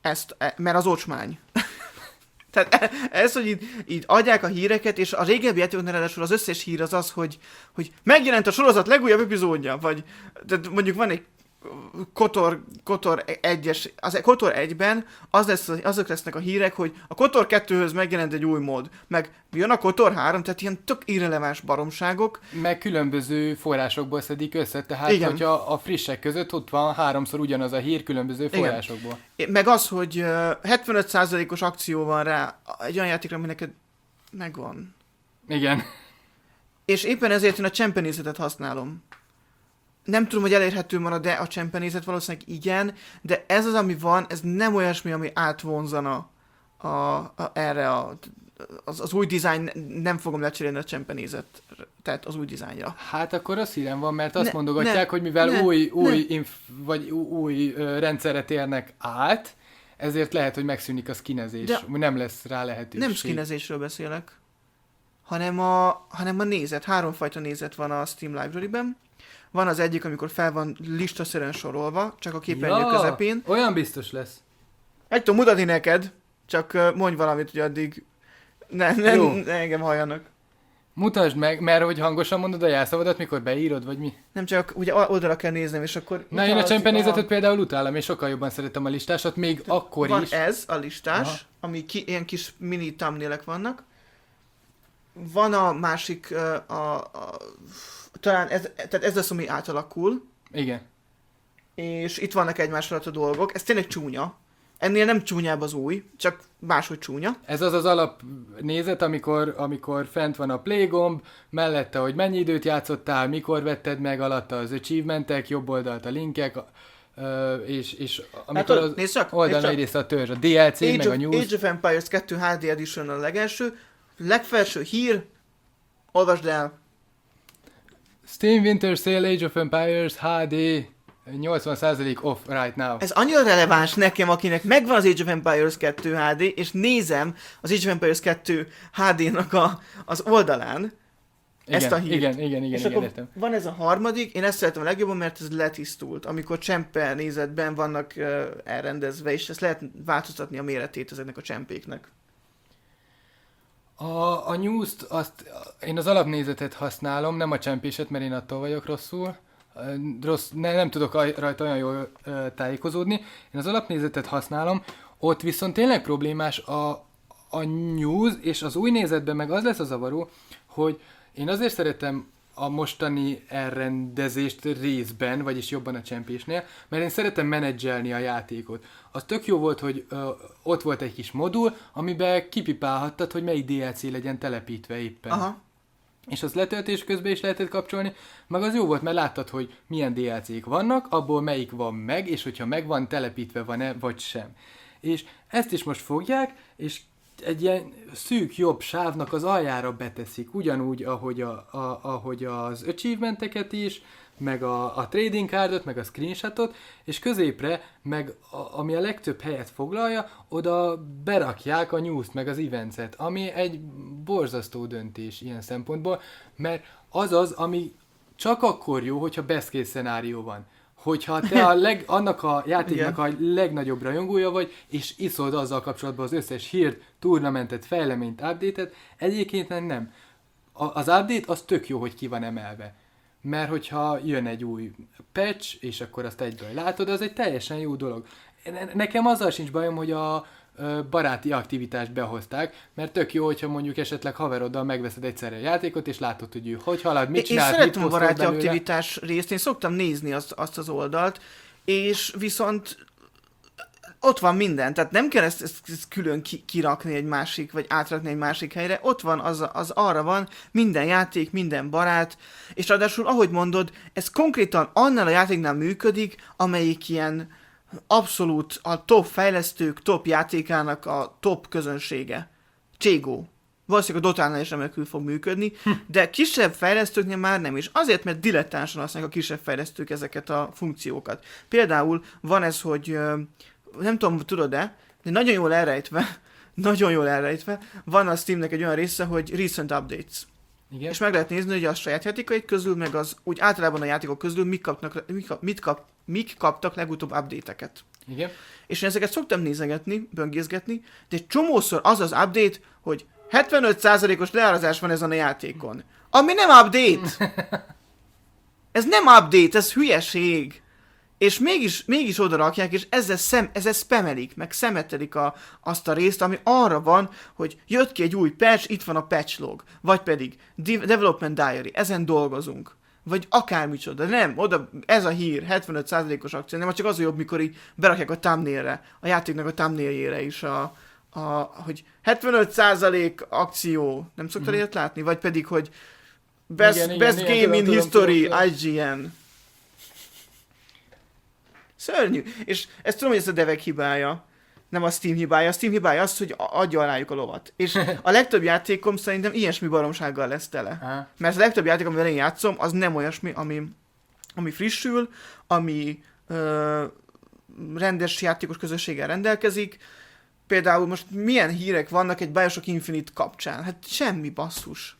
ezt, mert az ocsmány. Tehát ez, hogy így, így adják a híreket, és a régebbi játékoknál ráadásul az összes hír az az, hogy, hogy megjelent a sorozat legújabb epizódja, vagy tehát mondjuk van egy Kotor, Kotor egyes, az Kotor egyben az lesz, azok lesznek a hírek, hogy a Kotor kettőhöz megjelent egy új mód, meg jön a Kotor három, tehát ilyen tök irreleváns baromságok. Meg különböző forrásokból szedik össze, tehát Igen. hogyha a frissek között ott van háromszor ugyanaz a hír különböző forrásokból. Igen. Meg az, hogy hetvenöt százalékos akció van rá egy olyan játékra, ami neked megvan. Igen. És éppen ezért én a csempenészetet használom. Nem tudom, hogy elérhető marad, de a csempenészet valószínűleg igen, de ez az, ami van, ez nem olyasmi, ami átvonzana a, a, erre a, az, az új dizájn, nem fogom lecserélni a csempenézet, tehát az új dizájnra. Hát akkor rossz hírem van, mert azt ne, mondogatják, ne, hogy mivel ne, új, új, ne. Inf, vagy új uh, rendszerre térnek át, ezért lehet, hogy megszűnik a skinezés, de nem lesz rá lehetőség. Nem skinezésről beszélek, hanem a, hanem a nézet. Háromfajta nézet van a Steam Library-ben. Van az egyik, amikor fel van listaszerűen sorolva, csak a képernyő ja, közepén. Olyan biztos lesz. Egy tudom mutatni neked, csak mondj valamit, hogy addig ne, ne, ne engem halljanak. Mutasd meg, mert hogy hangosan mondod a jelszavadat, mikor beírod, vagy mi? Nem csak, ugye oldalra kell néznem, és akkor... Na én a csempenézetet a... például utálom, és sokkal jobban szeretem a listásat, még de akkor van is. Van ez, a listás, aha, ami ki, ilyen kis mini thumbnailek vannak. Van a másik, a, a, a talán ez, tehát ez lesz, ami átalakul. Igen. És itt vannak egymás alatt a dolgok. Ez tényleg csúnya. Ennél nem csúnyább az új, csak máshogy csúnya. Ez az az alapnézet, amikor, amikor fent van a play gomb, mellette, hogy mennyi időt játszottál, mikor vetted meg, alatta az achievementek, jobb oldalt a linkek, és, és amikor hát, az csak, oldalon egyrészt a törzs, a dé el cé, Age meg of, a news. Age of Empires kettő há dé Edition a legelső. Legfelső hír, olvasd el. Steam Winter Sale Age of Empires há dé nyolcvan százalék off right now. Ez annyira releváns nekem, akinek megvan az Age of Empires kettő há dé, és nézem az Age of Empires kettő há dé-nak a, az oldalán igen, ezt a hírt. Igen, igen, igen, és igen, akkor értem. Van ez a harmadik, én ezt szeretem a legjobban, mert ez letisztult, amikor csempenézetben vannak uh, elrendezve, és ezt lehet változtatni a méretét ezeknek a csempéknek. A, a news-t, azt, én az alapnézetet használom, nem a csempéset, mert én attól vagyok rosszul. Rossz, ne, nem tudok rajta olyan jól uh, tájékozódni. Én az alapnézetet használom, ott viszont tényleg problémás a, a news, és az új nézetben meg az lesz a zavaró, hogy én azért szeretem a mostani elrendezést részben, vagyis jobban a csempésnél, mert én szeretem menedzselni a játékot. Az tök jó volt, hogy ö, ott volt egy kis modul, amiben kipipálhattad, hogy melyik dé el cé legyen telepítve éppen. Aha. És az letöltés közben is lehetett kapcsolni, meg az jó volt, mert láttad, hogy milyen dé el cék vannak, abból melyik van meg, és hogyha megvan, telepítve van-e, vagy sem. És ezt is most fogják, és egy ilyen szűk, jobb sávnak az aljára beteszik, ugyanúgy, ahogy, a, a, ahogy az achievementeket is, meg a, a trading cardot, meg a screenshotot, és középre, meg a, ami a legtöbb helyet foglalja, oda berakják a news-t, meg az eventset, ami egy borzasztó döntés ilyen szempontból, mert az az, ami csak akkor jó, hogyha best case szenárió van. Hogyha te a leg, annak a játéknak a legnagyobb rajongója vagy, és iszod azzal kapcsolatban az összes hírt, turnamentet, fejleményt, update-et, egyébként nem. A, az update az tök jó, hogy ki van emelve. Mert hogyha jön egy új patch, és akkor azt egyből látod, az egy teljesen jó dolog. Nekem azzal sincs bajom, hogy a baráti aktivitást behozták, mert tök jó, hogyha mondjuk esetleg haveroddal megveszed egyszerre a játékot, és látod, hogy ő hogy halad, mit csinál, mit posztol belőle. Én szeretem a baráti aktivitás részt, én szoktam nézni azt, azt az oldalt, és viszont ott van minden, tehát nem kell ezt, ezt, ezt külön ki, kirakni egy másik, vagy átrakni egy másik helyre, ott van, az, az arra van, minden játék, minden barát, és ráadásul, ahogy mondod, ez konkrétan annál a játéknál működik, amelyik ilyen abszolút a top fejlesztők, top játékának a top közönsége. Cségó. Valószínűleg a Dotánál is remekül fog működni, hm. de kisebb fejlesztőknél már nem is. Azért, mert dilettánsan használják a kisebb fejlesztők ezeket a funkciókat. Például van ez, hogy nem tudom, tudod-e, de nagyon jól elrejtve, nagyon jól elrejtve, van a Steamnek egy olyan része, hogy recent updates. Igen. És meg lehet nézni, hogy a saját játékaik közül, meg az úgy általában a játékok közül mik kapnak, mik, kap, mit kap, mik kaptak legutóbb update-eket. Igen. És én ezeket szoktam nézegetni, böngészgetni, de egy csomószor az az update, hogy hetvenöt százalékos leárazás van ezen a játékon. Ami nem update! Ez nem update, ez hülyeség! És mégis, mégis oda rakják, és ezzel, szem, ezzel spamelik, meg szemetelik a, azt a részt, ami arra van, hogy jött ki egy új patch, itt van a patch log. Vagy pedig Development Diary, ezen dolgozunk. Vagy akármicsoda. Nem, oda, ez a hír, hetvenöt százalékos akció, nem, csak az a jobb, mikor így berakják a thumbnailre, a játéknak a thumbnailjére is, a, a, hogy hetvenöt százalék akció, nem szoktál mm. ilyet látni? Vagy pedig, hogy best, igen, best igen, game igen, in tudom, history, tudom, tudom. I G N. Szörnyű. És ezt tudom, hogy ez a devek hibája, nem a Steam hibája. A Steam hibája az, hogy adja rájuk a lovat. És a legtöbb játékom szerintem ilyesmi baromsággal lesz tele. Aha. Mert a legtöbb játék, amivel én játszom, az nem olyasmi, ami, ami frissül, ami ö, rendes játékos közösséggel rendelkezik. Például most milyen hírek vannak egy Bioshock Infinite kapcsán? Hát semmi, basszus.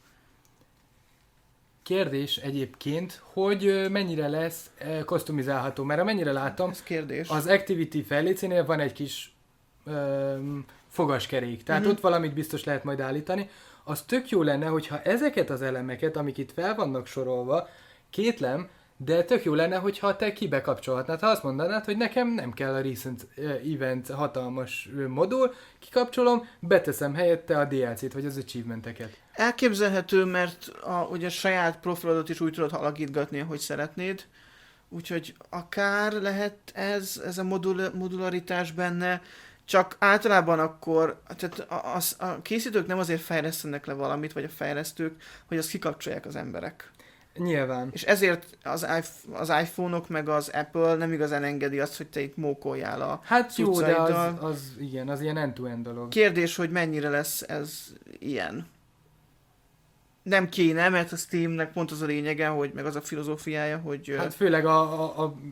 Kérdés egyébként, hogy mennyire lesz customizálható, mert amennyire látom, Ez kérdés. az Activity fejlécénél van egy kis öm, fogaskerék, tehát Mhm. ott valamit biztos lehet majd állítani. Az tök jó lenne, hogyha ezeket az elemeket, amik itt fel vannak sorolva, kétlem, de tök jó lenne, hogyha te kibekapcsolhatnád. Ha azt mondanád, hogy nekem nem kell a Recent Event hatalmas modul, kikapcsolom, beteszem helyette a dé el cét, vagy az achievementeket. Elképzelhető, mert a, ugye a saját profilodat is úgy tudod alakítgatni, ahogy szeretnéd. Úgyhogy akár lehet ez, ez a modul, modularitás benne, csak általában akkor, tehát a, a, a készítők nem azért fejlesztenek le valamit, vagy a fejlesztők, hogy azt kikapcsolják az emberek. Nyilván. És ezért az, iPhone, az iPhone-ok meg az Apple nem igazán engedi azt, hogy te itt mókoljál a Hát jó, de az, cuccaiddal. az, igen, az ilyen end-to-end dolog. Kérdés, hogy mennyire lesz ez ilyen. Nem kéne, mert a Steamnek pont az a lényege, hogy meg az a filozófiája, hogy... Hát főleg a, a, a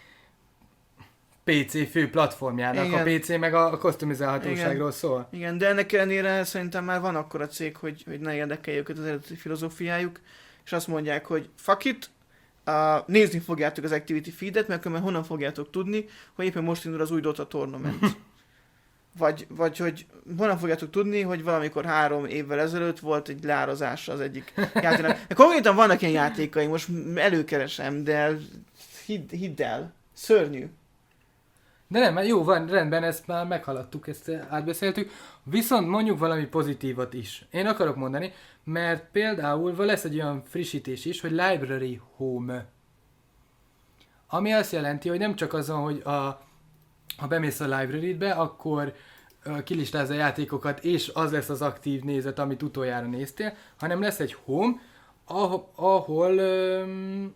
pé cé fő platformjának, Igen. a pé cé meg a customizálhatóságról szól. Igen, de ennek ellenére szerintem már van akkora cég, hogy, hogy ne érdekelje őket az eredeti filozófiájuk, és azt mondják, hogy fuck it, uh, nézni fogjátok az Activity feedet, mert akkor honnan fogjátok tudni, hogy éppen most indul az új Dota tournament. Vagy, vagy hogy honnan fogjátok tudni, hogy valamikor három évvel ezelőtt volt egy leárazása az egyik játéknak. Konkrétan vannak ilyen játékai, most előkeresem, de hidd, hidd el, szörnyű. De nem, jó, van, rendben, ezt már meghaladtuk, ezt átbeszéltük. Viszont mondjuk valami pozitívat is. Én akarok mondani, mert például lesz egy olyan frissítés is, hogy Library Home. Ami azt jelenti, hogy nem csak azon, hogy a, ha bemész a library-be, akkor uh, kilistázza a játékokat, és az lesz az aktív nézet, amit utoljára néztél, hanem lesz egy home, ahol, ahol um,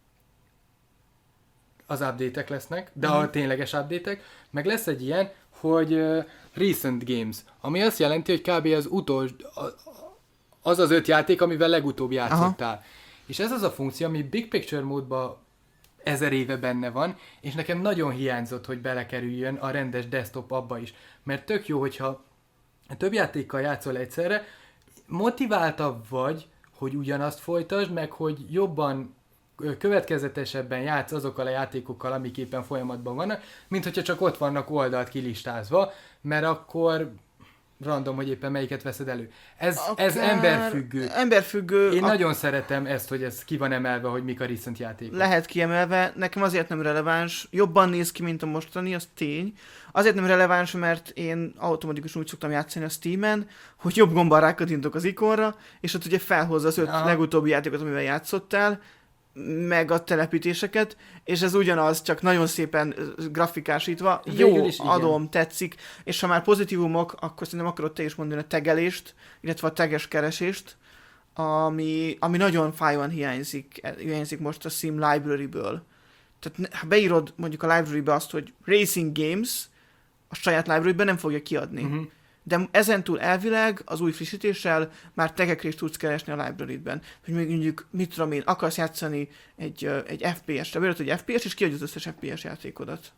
az update-ek lesznek, de Mhm. a tényleges update-ek, meg lesz egy ilyen, hogy uh, Recent Games, ami azt jelenti, hogy kb. Az utolsó, az az öt játék, amivel legutóbb játszottál. Aha. És ez az a funkció, ami Big Picture módban ezer éve benne van, és nekem nagyon hiányzott, hogy belekerüljön a rendes desktop abba is. Mert tök jó, hogyha több játékkal játszol egyszerre, motiváltabb vagy, hogy ugyanazt folytasd, meg hogy jobban, következetesebben játsz azokkal a játékokkal, amik éppen folyamatban vannak, mint hogyha csak ott vannak oldalt kilistázva, mert akkor random, hogy éppen melyiket veszed elő. Ez, ez emberfüggő. Emberfüggő. Én a... nagyon szeretem ezt, hogy ez ki van emelve, hogy mik a recent játékok. Lehet kiemelve, nekem azért nem releváns, jobban néz ki, mint a mostani, az tény. Azért nem releváns, mert én automatikusan úgy szoktam játszani a Steamen, hogy jobb gombbal rákattintok az ikonra, és ott ugye felhozza az öt Aha. legutóbbi játékot, amivel játszottál, meg a telepítéseket, és ez ugyanaz, csak nagyon szépen grafikásítva. Végül Jó, is igen. adom, tetszik, és ha már pozitívumok, akkor szerintem akarod te is mondani a tegelést, illetve a teges keresést, ami, ami nagyon fájóan hiányzik, hiányzik most a Sim Library-ből. Tehát ne- ha beírod mondjuk a library-be azt, hogy Racing Games, a saját library-ben nem fogja kiadni. Uh-huh. De ezentúl elvileg az új frissítéssel már tegekre is tudsz keresni a library-ben. Hogy még mondjuk, mit tudom én, akarsz játszani egy, ö, egy ef pé es-re, beírod, hogy ef pé es, és kiadja az összes ef pé es játékodat.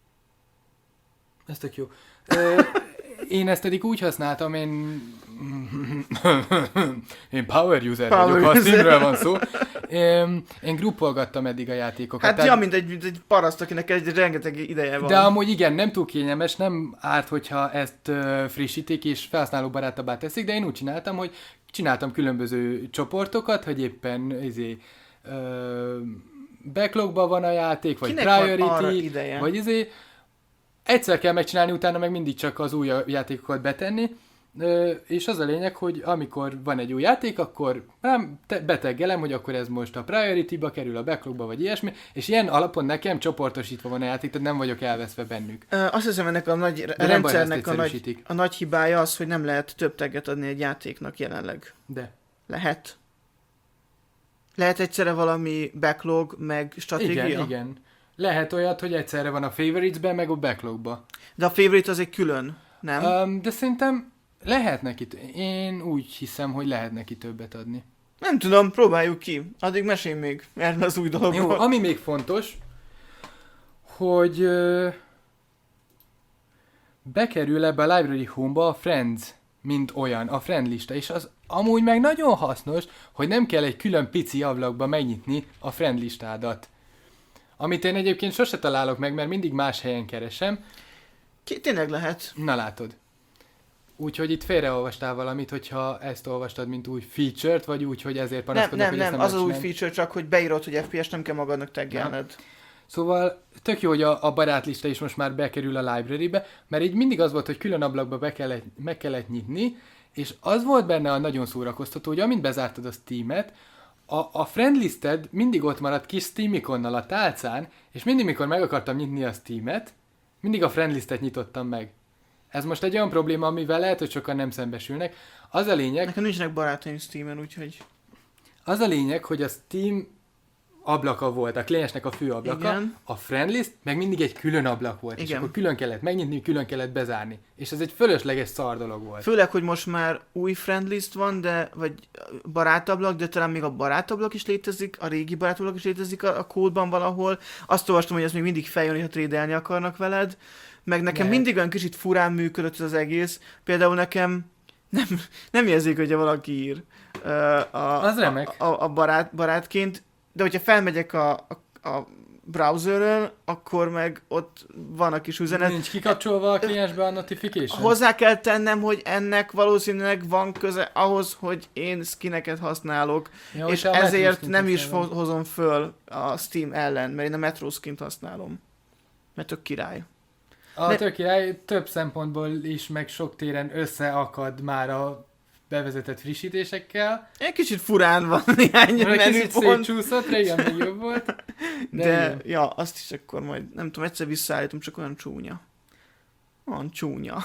Ez tök jó. Ö, én ezt eddig úgy használtam, én... én power user Power vagyok, ha a user. Steamről van szó. Én, én gruppolgattam eddig a játékokat. Hát tehát... ja, mint egy, mint egy paraszt, akinek egy rengeteg ideje van. De amúgy igen, nem túl kényelmes, nem árt, hogyha ezt uh, frissítik és felhasználóbarátabbá teszik, de én úgy csináltam, hogy csináltam különböző csoportokat, hogy éppen izé, uh, backlogban van a játék, vagy kinek priority, vagy izé, egyszer kell megcsinálni, utána meg mindig csak az új játékokat betenni, és az a lényeg, hogy amikor van egy új játék, akkor nem beteggelem, hogy akkor ez most a priority-ba kerül, a backlogba, vagy ilyesmi, és ilyen alapon nekem csoportosítva van a játék, tehát nem vagyok elveszve bennük. Ö, azt hiszem, ennek a nagy De rendszernek baj, a nagy, a nagy hibája az, hogy nem lehet több tagget adni egy játéknak jelenleg. De. Lehet. Lehet egyszerre valami backlog, meg stratégia? Igen, igen. Lehet olyat, hogy egyszerre van a favorites-ben, meg a backlogba. De a favorite az egy külön, nem? Um, de szerintem lehet neki, én úgy hiszem, hogy lehet neki többet adni. Nem tudom, próbáljuk ki. Addig mesélj még erről az új dologról. Jó, ami még fontos, hogy ö, bekerül ebbe a Library Home-ba a Friends, mint olyan, a friend lista, és az amúgy meg nagyon hasznos, hogy nem kell egy külön pici ablakba megnyitni a friend listádat. Amit én egyébként sose találok meg, mert mindig más helyen keresem. Ki, tényleg lehet. Na látod. Úgyhogy itt félreolvastál valamit, hogyha ezt olvastad, mint új feature-t, vagy úgy, hogy ezért Nem, panaszkodnak, nem, hogy nem, ezt nem az az új lehet csinálni. feature, csak hogy beírod, hogy ef pé es, nem kell magadnak taggelned. Szóval tök jó, hogy a, a barátlista is most már bekerül a library-be, mert így mindig az volt, hogy külön ablakba be kellett, meg kellett nyitni, és az volt benne a nagyon szórakoztató, hogy amint bezártad a Steam-et, a, a friendlisted mindig ott maradt kis Steam ikonnal a tálcán, és mindig, mikor meg akartam nyitni a Steam-et, mindig a friendlistet nyitottam meg. Ez most egy olyan probléma, amivel lehet, hogy sokan nem szembesülnek. Az a lényeg... Nekem nincsenek barátaim Steam-en, úgyhogy... Az a lényeg, hogy a Steam ablaka volt, a kliensnek a fő ablaka, igen. A friendlist meg mindig egy külön ablak volt, igen. És akkor külön kellett megnyitni, külön kellett bezárni. És ez egy fölösleges szar dolog volt. Főleg, hogy most már új friendlist van, de, vagy barátablak, de talán még a barátablak is létezik, a régi barátablak is létezik a, a kódban valahol. Azt olvastam, hogy ez még mindig feljön, ha trédelni akarnak veled. Meg nekem Lehet. mindig olyan kicsit furán működött ez az egész. Például nekem nem, nem érzik, hogyha valaki ír uh, a, az remek. a, a, a barát, barátként, de hogyha felmegyek a, a, a browserön, akkor meg ott van a kis üzenet. Nincs kikapcsolva a kliensbe a notification? Hozzá kell tennem, hogy ennek valószínűleg van köze ahhoz, hogy én skineket használok, ja, és ezért nem is fo- hozom föl a Steam ellen, mert én a Metro skint használom. Mert tök király. A Ne... tök király több szempontból is, meg sok téren összeakad már a bevezetett frissítésekkel. Egy kicsit furán van néhány menüpont. menüpont. Szétcsúszott, régen még jobb volt. De, de ja, azt is akkor majd, nem tudom, egyszer visszaállítom, csak olyan csúnya. Olyan csúnya.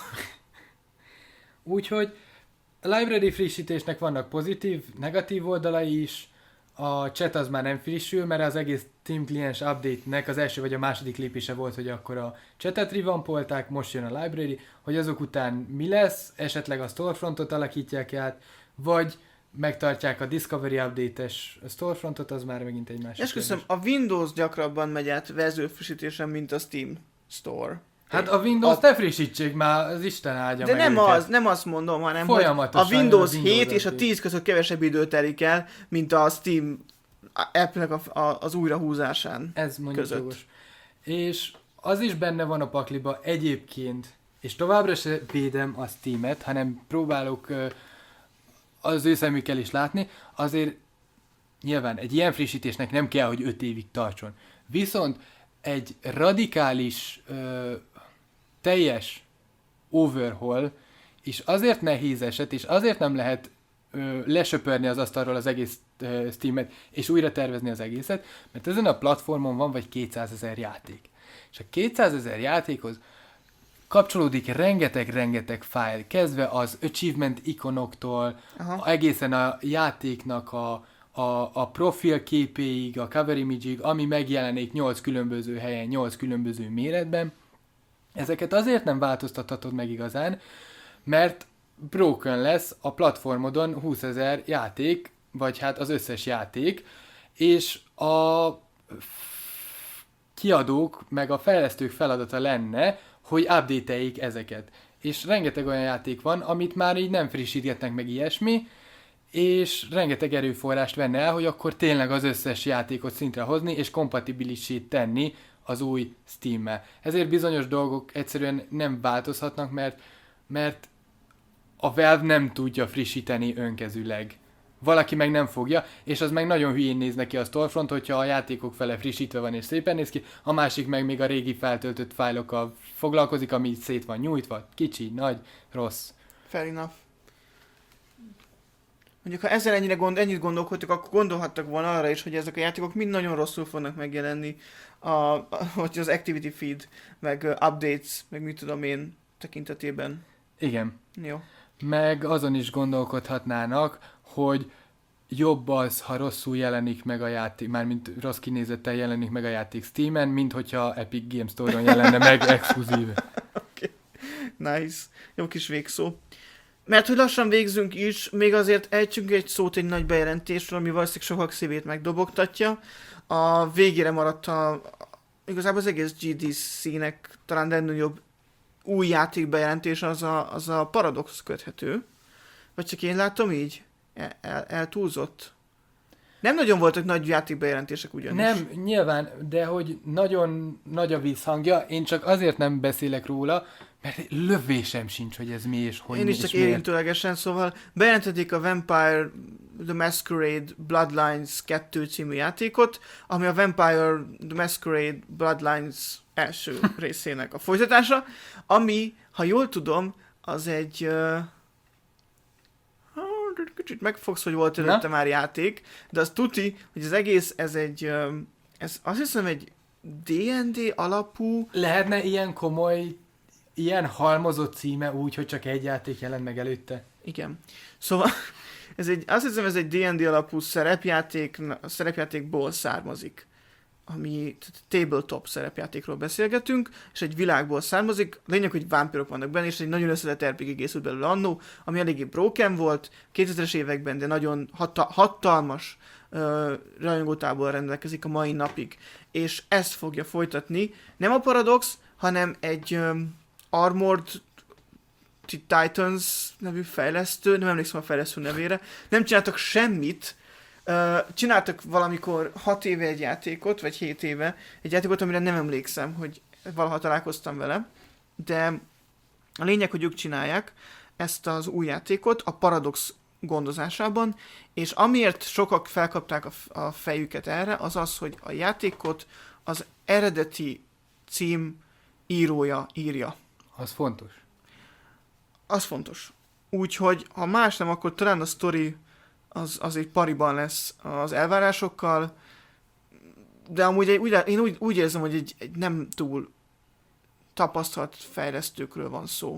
Úgyhogy a library frissítésnek vannak pozitív, negatív oldalai is. A chat az már nem frissül, mert az egész Team Clients update-nek az első vagy a második lépése volt, hogy akkor a chatet revampolták, most jön a library, hogy azok után mi lesz, esetleg a storefrontot alakítják át, vagy megtartják a Discovery update-es storefrontot, az már megint egy másik. Esküszöm, a Windows gyakrabban megy át verziófrissítésen, mint a Steam Store. Hát a Windows a... ne frissítsék már, az Isten áldja De meg nem őket. az, nem azt mondom, hanem hogy a Windows hét és a tíz között kevesebb idő telik el, mint a Steam Apple-nek a, a, az újrahúzásán. Ez mondjuk jogos. És az is benne van a pakliba egyébként, és továbbra se védem a Steam-et, hanem próbálok uh, az ő szemükkel is látni, azért nyilván egy ilyen frissítésnek nem kell, hogy öt évig tartson. Viszont egy radikális, uh, teljes overhaul, és azért nehéz eset, és azért nem lehet uh, lesöpörni az asztalról az egész uh, Steam-et, és újra tervezni az egészet, mert ezen a platformon van vagy kétszázezer játék. És a kétszázezer játékhoz kapcsolódik rengeteg-rengeteg fájl, kezdve az achievement ikonoktól, Aha. egészen a játéknak a, a, a profil képéig, a cover image-ig, ami megjelenik nyolc különböző helyen, nyolc különböző méretben. Ezeket azért nem változtathatod meg igazán, mert broken lesz a platformodon húszezer játék, vagy hát az összes játék, és a kiadók, meg a fejlesztők feladata lenne, hogy update-eljék ezeket. És rengeteg olyan játék van, amit már így nem frissítgetnek meg ilyesmi, és rengeteg erőforrást venne el, hogy akkor tényleg az összes játékot szintre hozni, és kompatibilissé tenni az új Steam-mel. Ezért bizonyos dolgok egyszerűen nem változhatnak, mert, mert a Valve nem tudja frissíteni önkezüleg. Valaki meg nem fogja, és az meg nagyon hülyén néz neki a storefront, hogyha a játékok fele frissítve van és szépen néz ki, a másik meg még a régi feltöltött fájlokkal foglalkozik, ami szét van nyújtva, kicsi, nagy, rossz. Fair enough. Mondjuk, ha ezzel ennyire gond, ennyit gondolkodtak, akkor gondolhattak volna arra is, hogy ezek a játékok mind nagyon rosszul fognak megjelenni, a, a, hogy az Activity Feed, meg uh, updates, meg mit tudom én tekintetében. Igen. Jó. Meg azon is gondolkodhatnának, hogy jobb az, ha rosszul jelenik meg a játék, mármint rossz kinézettel jelenik meg a játék Steamen, mint hogyha Epic Games Store-on jelenne meg exkluzív. Oké. Okay. Nice. Jó kis végszó. Mert hogy lassan végzünk is, még azért ejtsünk egy szót egy nagy bejelentésről, ami valószínűleg sokak szívét megdobogtatja. A végére maradt a, igazából az egész gé dé cé-nek talán legnagyobb új játék bejelentés az a, az a Paradox köthető. Vagy csak én látom így? El, el, eltúlzott? Nem nagyon voltak nagy játékbejelentések ugyanis. Nem, nyilván, de hogy nagyon nagy a vízhangja, én csak azért nem beszélek róla, mert lövésem sincs, hogy ez mi és hogy Én mi is csak és miért. érintőlegesen, szóval bejelentették a Vampire The Masquerade Bloodlines kettő című játékot, ami a Vampire The Masquerade Bloodlines első részének a folytatása, ami, ha jól tudom, az egy... Uh, kicsit megfogsz, hogy volt előtte már játék, de az tuti, hogy az egész, ez egy, ez azt hiszem egy dé en dé alapú... Lehetne ilyen komoly, ilyen halmozott címe úgy, hogy csak egy játék jelent meg előtte? Igen. Szóval ez egy, azt hiszem, ez egy dé en dé alapú szerepjáték, szerepjátékból származik, ami tabletop szerepjátékról beszélgetünk, és egy világból származik. Lényeg, hogy vámpirok vannak benne, és egy nagyon összetett er pé gé készült belőle annó, ami eléggé broken volt, kétezres években, de nagyon hata- hatalmas uh, rajongótából rendelkezik a mai napig. És ezt fogja folytatni nem a Paradox, hanem egy um, Armored Titans nevű fejlesztő, nem emlékszem a fejlesztő nevére, nem csináltak semmit. Uh, csináltak valamikor hat éve egy játékot, vagy hét éve egy játékot, amire nem emlékszem, hogy valaha találkoztam vele, de a lényeg, hogy ők csinálják ezt az új játékot a Paradox gondozásában, és amiért sokak felkapták a, a fejüket erre, az az, hogy a játékot az eredeti cím írója írja. Az fontos. Az fontos. Úgyhogy, ha más nem, akkor talán a sztori az, az egy pariban lesz az elvárásokkal, de amúgy egy, úgy, én úgy, úgy érzem, hogy egy, egy nem túl tapasztalt fejlesztőkről van szó.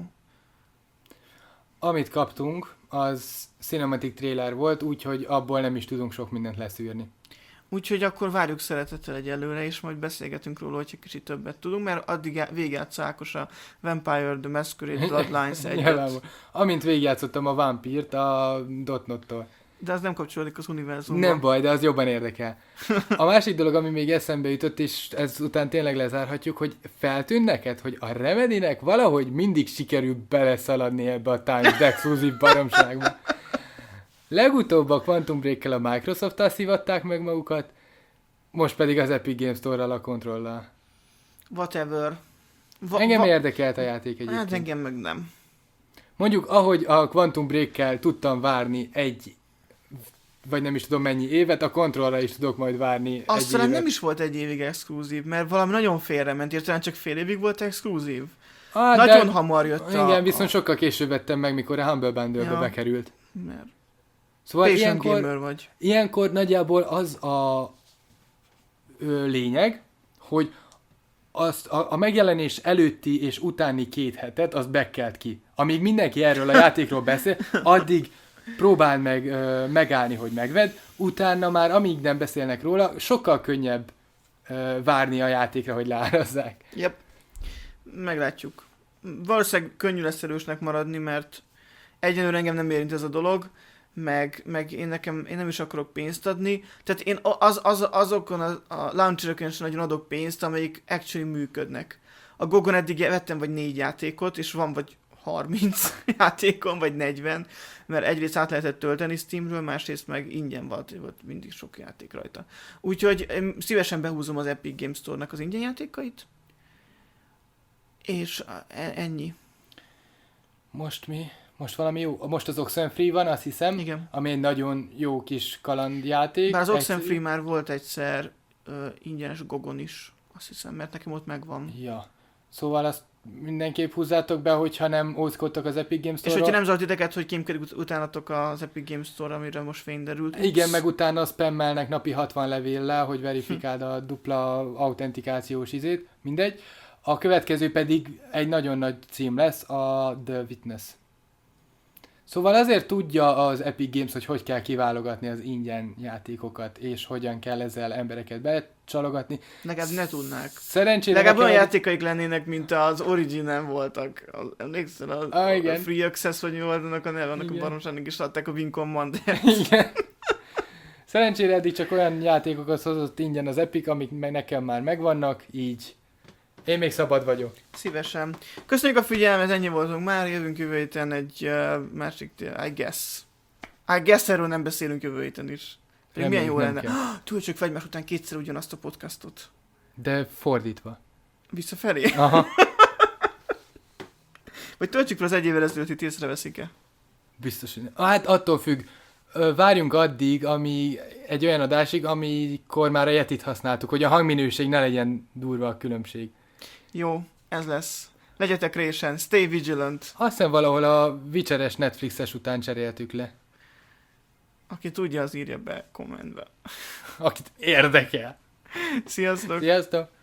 Amit kaptunk, az cinematic trailer volt, úgyhogy abból nem is tudunk sok mindent leszűrni. Úgyhogy akkor várjuk szeretettel egyelőre, és majd beszélgetünk róla, hogyha kicsit többet tudunk, mert addig végigjátsz Ákos a Vampire The Masquerade Bloodlines egyet. Amint végigjátszottam a Vampírt a Dotnottól. De az nem kapcsolódik az univerzumban. Nem baj, de az jobban érdekel. A másik dolog, ami még eszembe jutott, és ezután tényleg lezárhatjuk, hogy feltűn neked, hogy a Remedynek valahogy mindig sikerül beleszaladni ebbe a Times Exclusive baromságba. Legutóbb a Quantum Break-kel a Microsoft-tal szivatták meg magukat, most pedig az Epic Games Store-ral a Control-lal. Whatever. Va- engem va- érdekelt a játék egyébként. Hát engem meg nem. Mondjuk, ahogy a Quantum Break-kel tudtam várni egy, vagy nem is tudom mennyi évet, a Controlra is tudok majd várni Azt egy talán évet. nem is volt egy évig exkluzív, mert valami nagyon félrement, értelem csak fél évig volt exkluzív. Ah, nagyon de... hamar jött Igen, a... Igen, viszont sokkal később vettem meg, mikor a Humble Bundle-be Ja. bekerült. Mert Szóval patient ilyenkor, gamer vagy. ilyenkor nagyjából az a ö, lényeg, hogy azt a, a megjelenés előtti és utáni két hetet, azt bekkelt ki. Amíg mindenki erről a játékról beszél, addig próbáld meg ö, megállni, hogy megvedd, utána már amíg nem beszélnek róla, sokkal könnyebb ö, várni a játékra, hogy leárazzák. Yep. Meglátjuk. Valószínűleg könnyű lesz erősnek maradni, mert egyenlőre engem nem érint ez a dolog, meg, meg én nekem, én nem is akarok pénzt adni. Tehát én az, az, azokon a, a launcherökön sem nagyon adok pénzt, amelyik actually működnek. A Gogon eddig vettem vagy négy játékot, és van vagy harminc játékon, vagy negyven, mert egyrészt át lehetett tölteni Steamről, másrészt meg ingyen volt, volt mindig sok játék rajta. Úgyhogy em, szívesen behúzom az Epic Games Store-nak az ingyen játékait, és e- ennyi. Most mi? Most valami jó? Most az Oxenfree van, azt hiszem, Igen. ami egy nagyon jó kis kalandjáték. Bár az Egyszerű. Oxenfree már volt egyszer uh, ingyenes Gogon is, azt hiszem, mert nekem ott megvan. Ja. Szóval azt mindenképp húzzátok be, hogyha nem óckodtok az Epic Games És Store-ra. hogyha nem zavart titeket, hogy kémkedik ut- utánatok az Epic Games Store, amire most fény derült. Igen, meg utána spammelnek napi hatvan levéllel, hogy verifikáld a dupla autentikációs izét, mindegy. A következő pedig egy nagyon nagy cím lesz, a The Witness. Szóval azért tudja az Epic Games, hogy hogy kell kiválogatni az ingyen játékokat, és hogyan kell ezzel embereket becsalogatni. Legalább ne tudnák. Szerencsére Legalább olyan nekem- játékaik lennének, mint az Origin-en voltak. Az- Emlékszel, a, Ah, a igen. Free Access, vagy mi volt annak a neve, annak a Igen. baromságnak is adták a Wing Commander. Igen. Szerencsére eddig csak olyan játékokat hozott ingyen az Epic, amik meg nekem már megvannak, így én még szabad vagyok. Szívesen. Köszönjük a figyelmet, ennyi voltunk már, jövünk jövő héten egy uh, másik, I guess. I guess erről nem beszélünk jövő héten is. Pedig milyen jó Reméljük, lenne. nem kell. Töltsük egymás után kétszer ugyanazt a podcastot. De fordítva. Visszafelé? Aha. Vagy töltsük fel az egy évvel ezelőtt, észreveszik-e? Biztos, hogy nem. Ah, hát attól függ. Ö, Várjunk addig, ami egy olyan adásig, amikor már a Yetit használtuk, hogy a hangminőség ne legyen durva a különbség. Jó, ez lesz. Legyetek résen, stay vigilant. Azt hiszem valahol a Witcheres Netflixes után cseréltük le. Aki tudja, az írja be kommentbe. Akit érdekel. Sziasztok! Sziasztok!